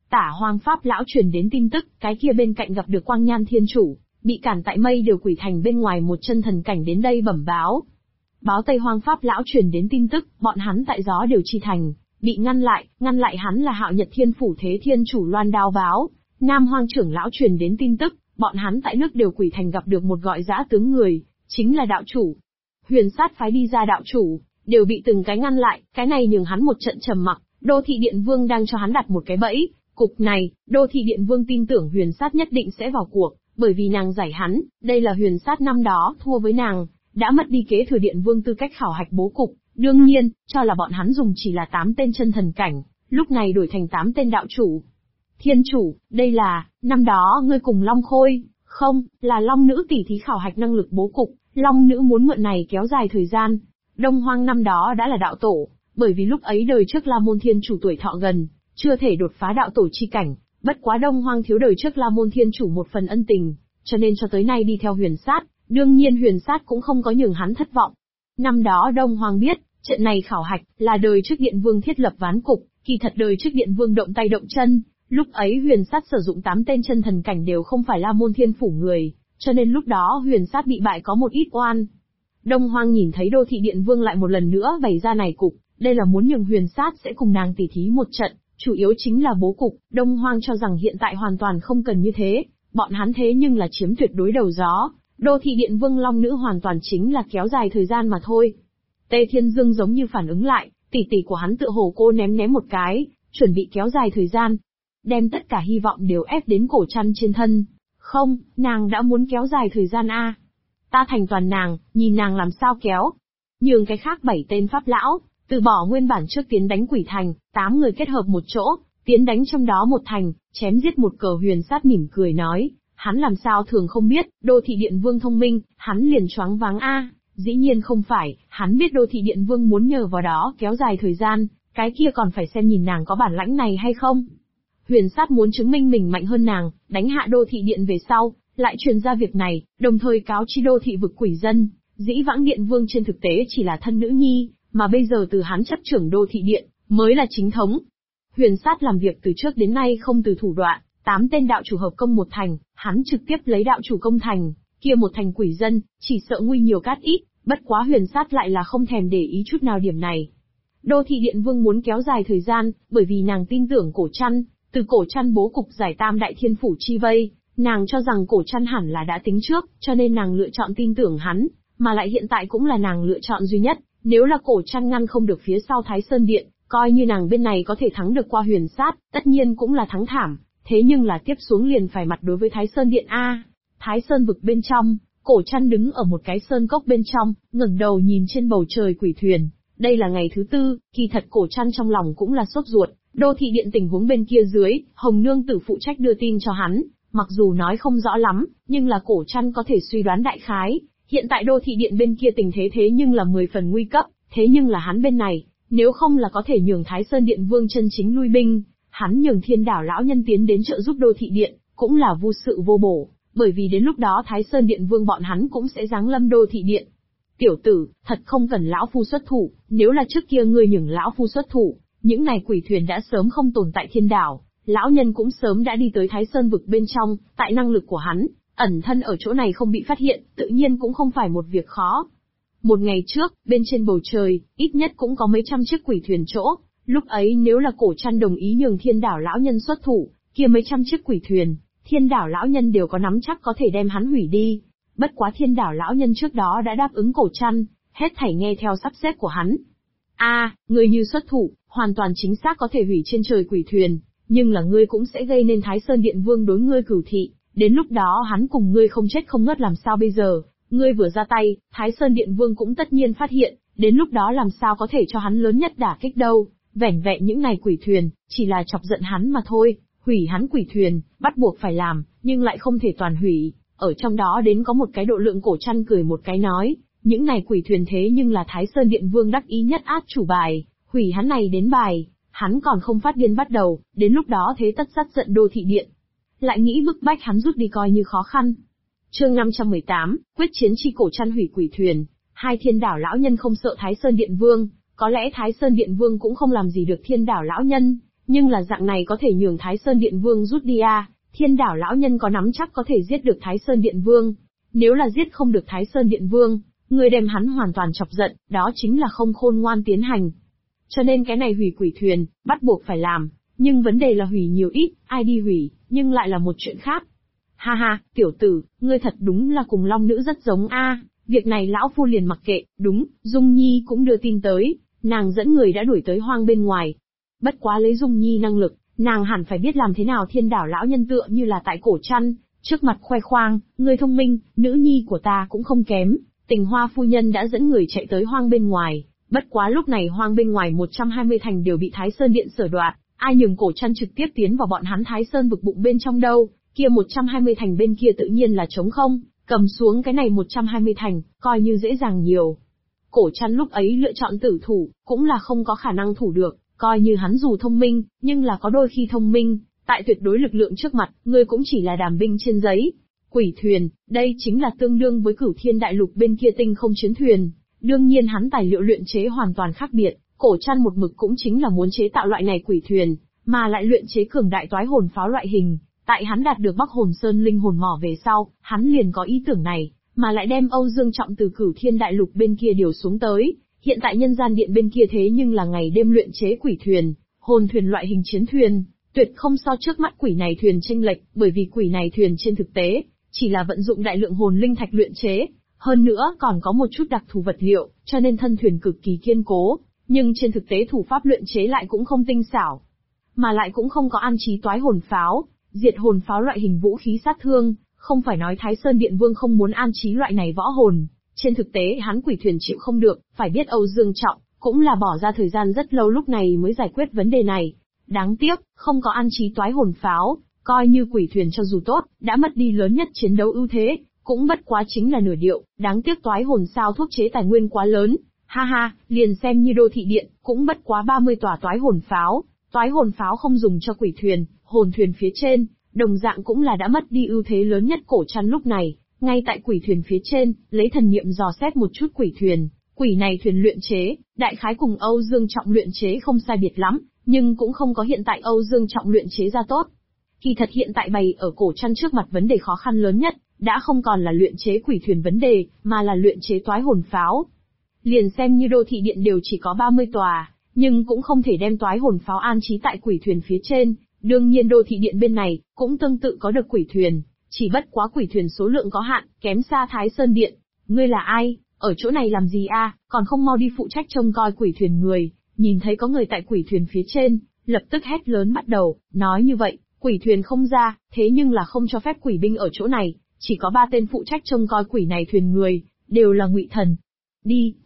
Tả Hoang Pháp lão truyền đến tin tức, cái kia bên cạnh gặp được Quang Nhan Thiên Chủ, bị cản tại Mây Điều Quỷ Thành bên ngoài một chân thần cảnh đến đây bẩm báo. Báo Tây Hoang Pháp lão truyền đến tin tức, bọn hắn tại Gió Điều Chi Thành, bị ngăn lại hắn là Hạo Nhật Thiên Phủ Thế Thiên Chủ Loan Đao báo. Nam Hoang trưởng lão truyền đến tin tức, bọn hắn tại nước Điều Quỷ Thành gặp được một gọi dã tướng người, chính là đạo chủ. Huyền Sát phái đi ra đạo chủ, đều bị từng cái ngăn lại, cái này nhường hắn một trận trầm mặc. Đô Thị Điện Vương đang cho hắn đặt một cái bẫy, cục này, Đô Thị Điện Vương tin tưởng Huyền Sát nhất định sẽ vào cuộc, bởi vì nàng giải hắn, đây là Huyền Sát năm đó thua với nàng, đã mất đi kế thừa Điện Vương tư cách khảo hạch bố cục, đương nhiên, cho là bọn hắn dùng chỉ là 8 tên chân thần cảnh, lúc này đổi thành 8 tên đạo chủ. Thiên chủ, đây là, năm đó ngươi cùng Long Khôi, không, là Long Nữ tỉ thí khảo hạch năng lực bố cục, Long Nữ muốn mượn này kéo dài thời gian. Đông Hoang năm đó đã là đạo tổ, bởi vì lúc ấy đời trước La Môn Thiên Chủ tuổi thọ gần, chưa thể đột phá đạo tổ chi cảnh, bất quá Đông Hoang thiếu đời trước La Môn Thiên Chủ một phần ân tình, cho nên cho tới nay đi theo Huyền Sát, đương nhiên Huyền Sát cũng không có nhường hắn thất vọng. Năm đó Đông Hoang biết, trận này khảo hạch là đời trước Điện Vương thiết lập ván cục, kỳ thật đời trước Điện Vương động tay động chân, lúc ấy Huyền Sát sử dụng 8 tên chân thần cảnh đều không phải La Môn Thiên Phủ người, cho nên lúc đó Huyền Sát bị bại có một ít oan. Đông Hoang nhìn thấy Đô Thị Điện Vương lại một lần nữa bày ra này cục, đây là muốn nhường Huyền Sát sẽ cùng nàng tỉ thí một trận, chủ yếu chính là bố cục. Đông Hoang cho rằng hiện tại hoàn toàn không cần như thế, bọn hắn thế nhưng là chiếm tuyệt đối đầu gió. Đô Thị Điện Vương Long Nữ hoàn toàn chính là kéo dài thời gian mà thôi. Tê Thiên Dương giống như phản ứng lại, tỷ tỷ của hắn tựa hồ cô ném một cái, chuẩn bị kéo dài thời gian, đem tất cả hy vọng đều ép đến cổ chăn trên thân. Không, nàng đã muốn kéo dài thời gian a. Ta thành toàn nàng, nhìn nàng làm sao kéo. Nhường cái khác 7 tên pháp lão, từ bỏ nguyên bản trước tiến đánh Quỷ Thành, 8 người kết hợp một chỗ, tiến đánh trong đó một thành, chém giết một cờ. Huyền Sát mỉm cười nói, hắn làm sao thường không biết, Đô Thị Điện Vương thông minh, hắn liền choáng váng a. Dĩ nhiên không phải, hắn biết Đô Thị Điện Vương muốn nhờ vào đó kéo dài thời gian, cái kia còn phải xem nhìn nàng có bản lãnh này hay không. Huyền Sát muốn chứng minh mình mạnh hơn nàng, đánh hạ Đô Thị Điện về sau, lại truyền ra việc này, đồng thời cáo chi Đô Thị vực quỷ dân, dĩ vãng Điện Vương trên thực tế chỉ là thân nữ nhi, mà bây giờ từ hắn chấp trưởng Đô Thị Điện, mới là chính thống. Huyền Sát làm việc từ trước đến nay không từ thủ đoạn, 8 tên đạo chủ hợp công một thành, hắn trực tiếp lấy đạo chủ công thành, kia một thành quỷ dân, chỉ sợ nguy nhiều cát ít, bất quá Huyền Sát lại là không thèm để ý chút nào điểm này. Đô Thị Điện Vương muốn kéo dài thời gian, bởi vì nàng tin tưởng Cổ Trăn, từ Cổ Trăn bố cục giải Tam Đại Thiên Phủ chi vây, nàng cho rằng Cổ Trăn hẳn là đã tính trước, cho nên nàng lựa chọn tin tưởng hắn, mà lại hiện tại cũng là nàng lựa chọn duy nhất, nếu là Cổ Trăn ngăn không được phía sau Thái Sơn Điện, coi như nàng bên này có thể thắng được qua Huyền Sát, tất nhiên cũng là thắng thảm, thế nhưng là tiếp xuống liền phải mặt đối với Thái Sơn Điện a. Thái Sơn vực bên trong, Cổ Trăn đứng ở một cái sơn cốc bên trong, ngẩng đầu nhìn trên bầu trời quỷ thuyền. Đây là ngày thứ 4, kỳ thật Cổ Trăn trong lòng cũng là sốt ruột, Đô Thị Điện tình huống bên kia dưới, Hồng Nương Tử phụ trách đưa tin cho hắn, mặc dù nói không rõ lắm, nhưng là Cổ Trăn có thể suy đoán đại khái, hiện tại Đô Thị Điện bên kia tình thế nhưng là 10 phần nguy cấp, thế nhưng là hắn bên này, nếu không là có thể nhường Thái Sơn Điện Vương chân chính lui binh, hắn nhường Thiên Đảo lão nhân tiến đến trợ giúp Đô Thị Điện, cũng là vô sự vô bổ, bởi vì đến lúc đó Thái Sơn Điện Vương bọn hắn cũng sẽ giáng lâm Đô Thị Điện. Tiểu tử, thật không cần lão phu xuất thủ, nếu là trước kia ngươi nhường lão phu xuất thủ, những này quỷ thuyền đã sớm không tồn tại Thiên Đảo, lão nhân cũng sớm đã đi tới Thái Sơn vực bên trong, tại năng lực của hắn, ẩn thân ở chỗ này không bị phát hiện, tự nhiên cũng không phải một việc khó. Một ngày trước, bên trên bầu trời, ít nhất cũng có mấy trăm chiếc quỷ thuyền chỗ, lúc ấy nếu là Cổ Trăn đồng ý nhường Thiên Đảo lão nhân xuất thủ, kia mấy trăm chiếc quỷ thuyền, Thiên Đảo lão nhân đều có nắm chắc có thể đem hắn hủy đi. Bất quá Thiên Đảo lão nhân trước đó đã đáp ứng Cổ Trăn, hết thảy nghe theo sắp xếp của hắn. Ngươi như xuất thủ, hoàn toàn chính xác có thể hủy trên trời quỷ thuyền, nhưng là ngươi cũng sẽ gây nên Thái Sơn Điện Vương đối ngươi cửu thị, đến lúc đó hắn cùng ngươi không chết không ngất làm sao bây giờ? Ngươi vừa ra tay, Thái Sơn Điện Vương cũng tất nhiên phát hiện, đến lúc đó làm sao có thể cho hắn lớn nhất đả kích đâu? Vẻn vẹn những này quỷ thuyền, chỉ là chọc giận hắn mà thôi. Hủy hắn quỷ thuyền, bắt buộc phải làm, nhưng lại không thể toàn hủy. Ở trong đó đến có một cái độ lượng. Cổ Trăn cười một cái nói, những này quỷ thuyền thế nhưng là Thái Sơn Điện Vương đắc ý nhất át chủ bài, hủy hắn này đến bài, hắn còn không phát điên bắt đầu, đến lúc đó thế tất sát giận Đô Thị Điện. Lại nghĩ bức bách hắn rút đi coi như khó khăn. Chương 518, quyết chiến chi. Cổ Trăn hủy quỷ thuyền, hai Thiên Đảo lão nhân không sợ Thái Sơn Điện Vương, có lẽ Thái Sơn Điện Vương cũng không làm gì được Thiên Đảo lão nhân, Nhưng là dạng này có thể nhường Thái Sơn Điện Vương rút đi à, Thiên Đảo lão nhân có nắm chắc có thể giết được Thái Sơn Điện Vương. Nếu là giết không được Thái Sơn Điện Vương, người đem hắn hoàn toàn chọc giận, đó chính là không khôn ngoan tiến hành. Cho nên cái này hủy quỷ thuyền, bắt buộc phải làm, nhưng vấn đề là hủy nhiều ít, ai đi hủy, nhưng lại là một chuyện khác. Ha ha, tiểu tử, ngươi thật đúng là cùng long nữ rất giống a. Việc này lão phu liền mặc kệ, đúng, Dung Nhi cũng đưa tin tới, nàng dẫn người đã đuổi tới hoang bên ngoài. Bất quá lấy Dung Nhi năng lực, nàng hẳn phải biết làm thế nào. Thiên Đảo lão nhân tựa như là tại cổ chăn, trước mặt khoe khoang, người thông minh, nữ nhi của ta cũng không kém. Tình Hoa phu nhân đã dẫn người chạy tới hoang bên ngoài, bất quá lúc này hoang bên ngoài 120 thành đều bị Thái Sơn Điện sở đoạt, ai nhường cổ chăn trực tiếp tiến vào bọn hắn Thái Sơn vực bụng bên trong đâu, kia 120 thành bên kia tự nhiên là trống không, cầm xuống cái này 120 thành, coi như dễ dàng nhiều. Cổ chăn lúc ấy lựa chọn tử thủ, cũng là không có khả năng thủ được, coi như hắn dù thông minh, nhưng là có đôi khi thông minh, tại tuyệt đối lực lượng trước mặt, ngươi cũng chỉ là đàm binh trên giấy. Quỷ thuyền, đây chính là tương đương với Cửu Thiên Đại Lục bên kia tinh không chiến thuyền. Đương nhiên hắn tài liệu luyện chế hoàn toàn khác biệt, cổ chăn một mực cũng chính là muốn chế tạo loại này quỷ thuyền, mà lại luyện chế cường đại toái hồn pháo loại hình. Tại hắn đạt được Bắc Hồn Sơn linh hồn mỏ về sau, hắn liền có ý tưởng này, mà lại đem Âu Dương Trọng từ Cửu Thiên Đại Lục bên kia điều xuống tới. Hiện tại nhân gian điện bên kia thế nhưng là ngày đêm luyện chế quỷ thuyền, hồn thuyền loại hình chiến thuyền, tuyệt không so trước mắt quỷ này thuyền chênh lệch, bởi vì quỷ này thuyền trên thực tế chỉ là vận dụng đại lượng hồn linh thạch luyện chế, hơn nữa còn có một chút đặc thù vật liệu, cho nên thân thuyền cực kỳ kiên cố, nhưng trên thực tế thủ pháp luyện chế lại cũng không tinh xảo, mà lại cũng không có an trí toái hồn pháo, diệt hồn pháo loại hình vũ khí sát thương. Không phải nói Thái Sơn Điện Vương không muốn an trí loại này võ hồn, trên thực tế hắn quỷ thuyền chịu không được, phải biết Âu Dương Trọng cũng là bỏ ra thời gian rất lâu lúc này mới giải quyết vấn đề này. Đáng tiếc, không có an trí toái hồn pháo, coi như quỷ thuyền cho dù tốt, đã mất đi lớn nhất chiến đấu ưu thế, cũng bất quá chính là nửa điệu. Đáng tiếc toái hồn sao thuốc chế tài nguyên quá lớn, ha ha, liền xem như đô thị điện, cũng bất quá 30 tòa toái hồn pháo. Toái hồn pháo không dùng cho quỷ thuyền, hồn thuyền phía trên, đồng dạng cũng là đã mất đi ưu thế lớn nhất. Cổ chăn lúc này, ngay tại quỷ thuyền phía trên, lấy thần niệm dò xét một chút quỷ thuyền. Quỷ này thuyền luyện chế, đại khái cùng Âu Dương Trọng luyện chế không sai biệt lắm, nhưng cũng không có hiện tại Âu Dương Trọng luyện chế ra tốt. Kỳ thật hiện tại bày ở cổ chăn trước mặt vấn đề khó khăn lớn nhất, đã không còn là luyện chế quỷ thuyền vấn đề, mà là luyện chế toái hồn pháo. Liền xem như đô thị điện đều chỉ có 30 tòa, nhưng cũng không thể đem toái hồn pháo an trí tại quỷ thuyền phía trên. Đương nhiên đô thị điện bên này, cũng tương tự có được quỷ thuyền, chỉ bất quá quỷ thuyền số lượng có hạn, kém xa Thái Sơn Điện. Ngươi là ai, ở chỗ này làm gì a? Còn không mau đi phụ trách trông coi quỷ thuyền người. Nhìn thấy có người tại quỷ thuyền phía trên, lập tức hét lớn bắt đầu, nói như vậy, quỷ thuyền không ra, thế nhưng là không cho phép quỷ binh ở chỗ này, chỉ có 3 tên phụ trách trông coi quỷ này thuyền người, đều là ngụy thần. Đi,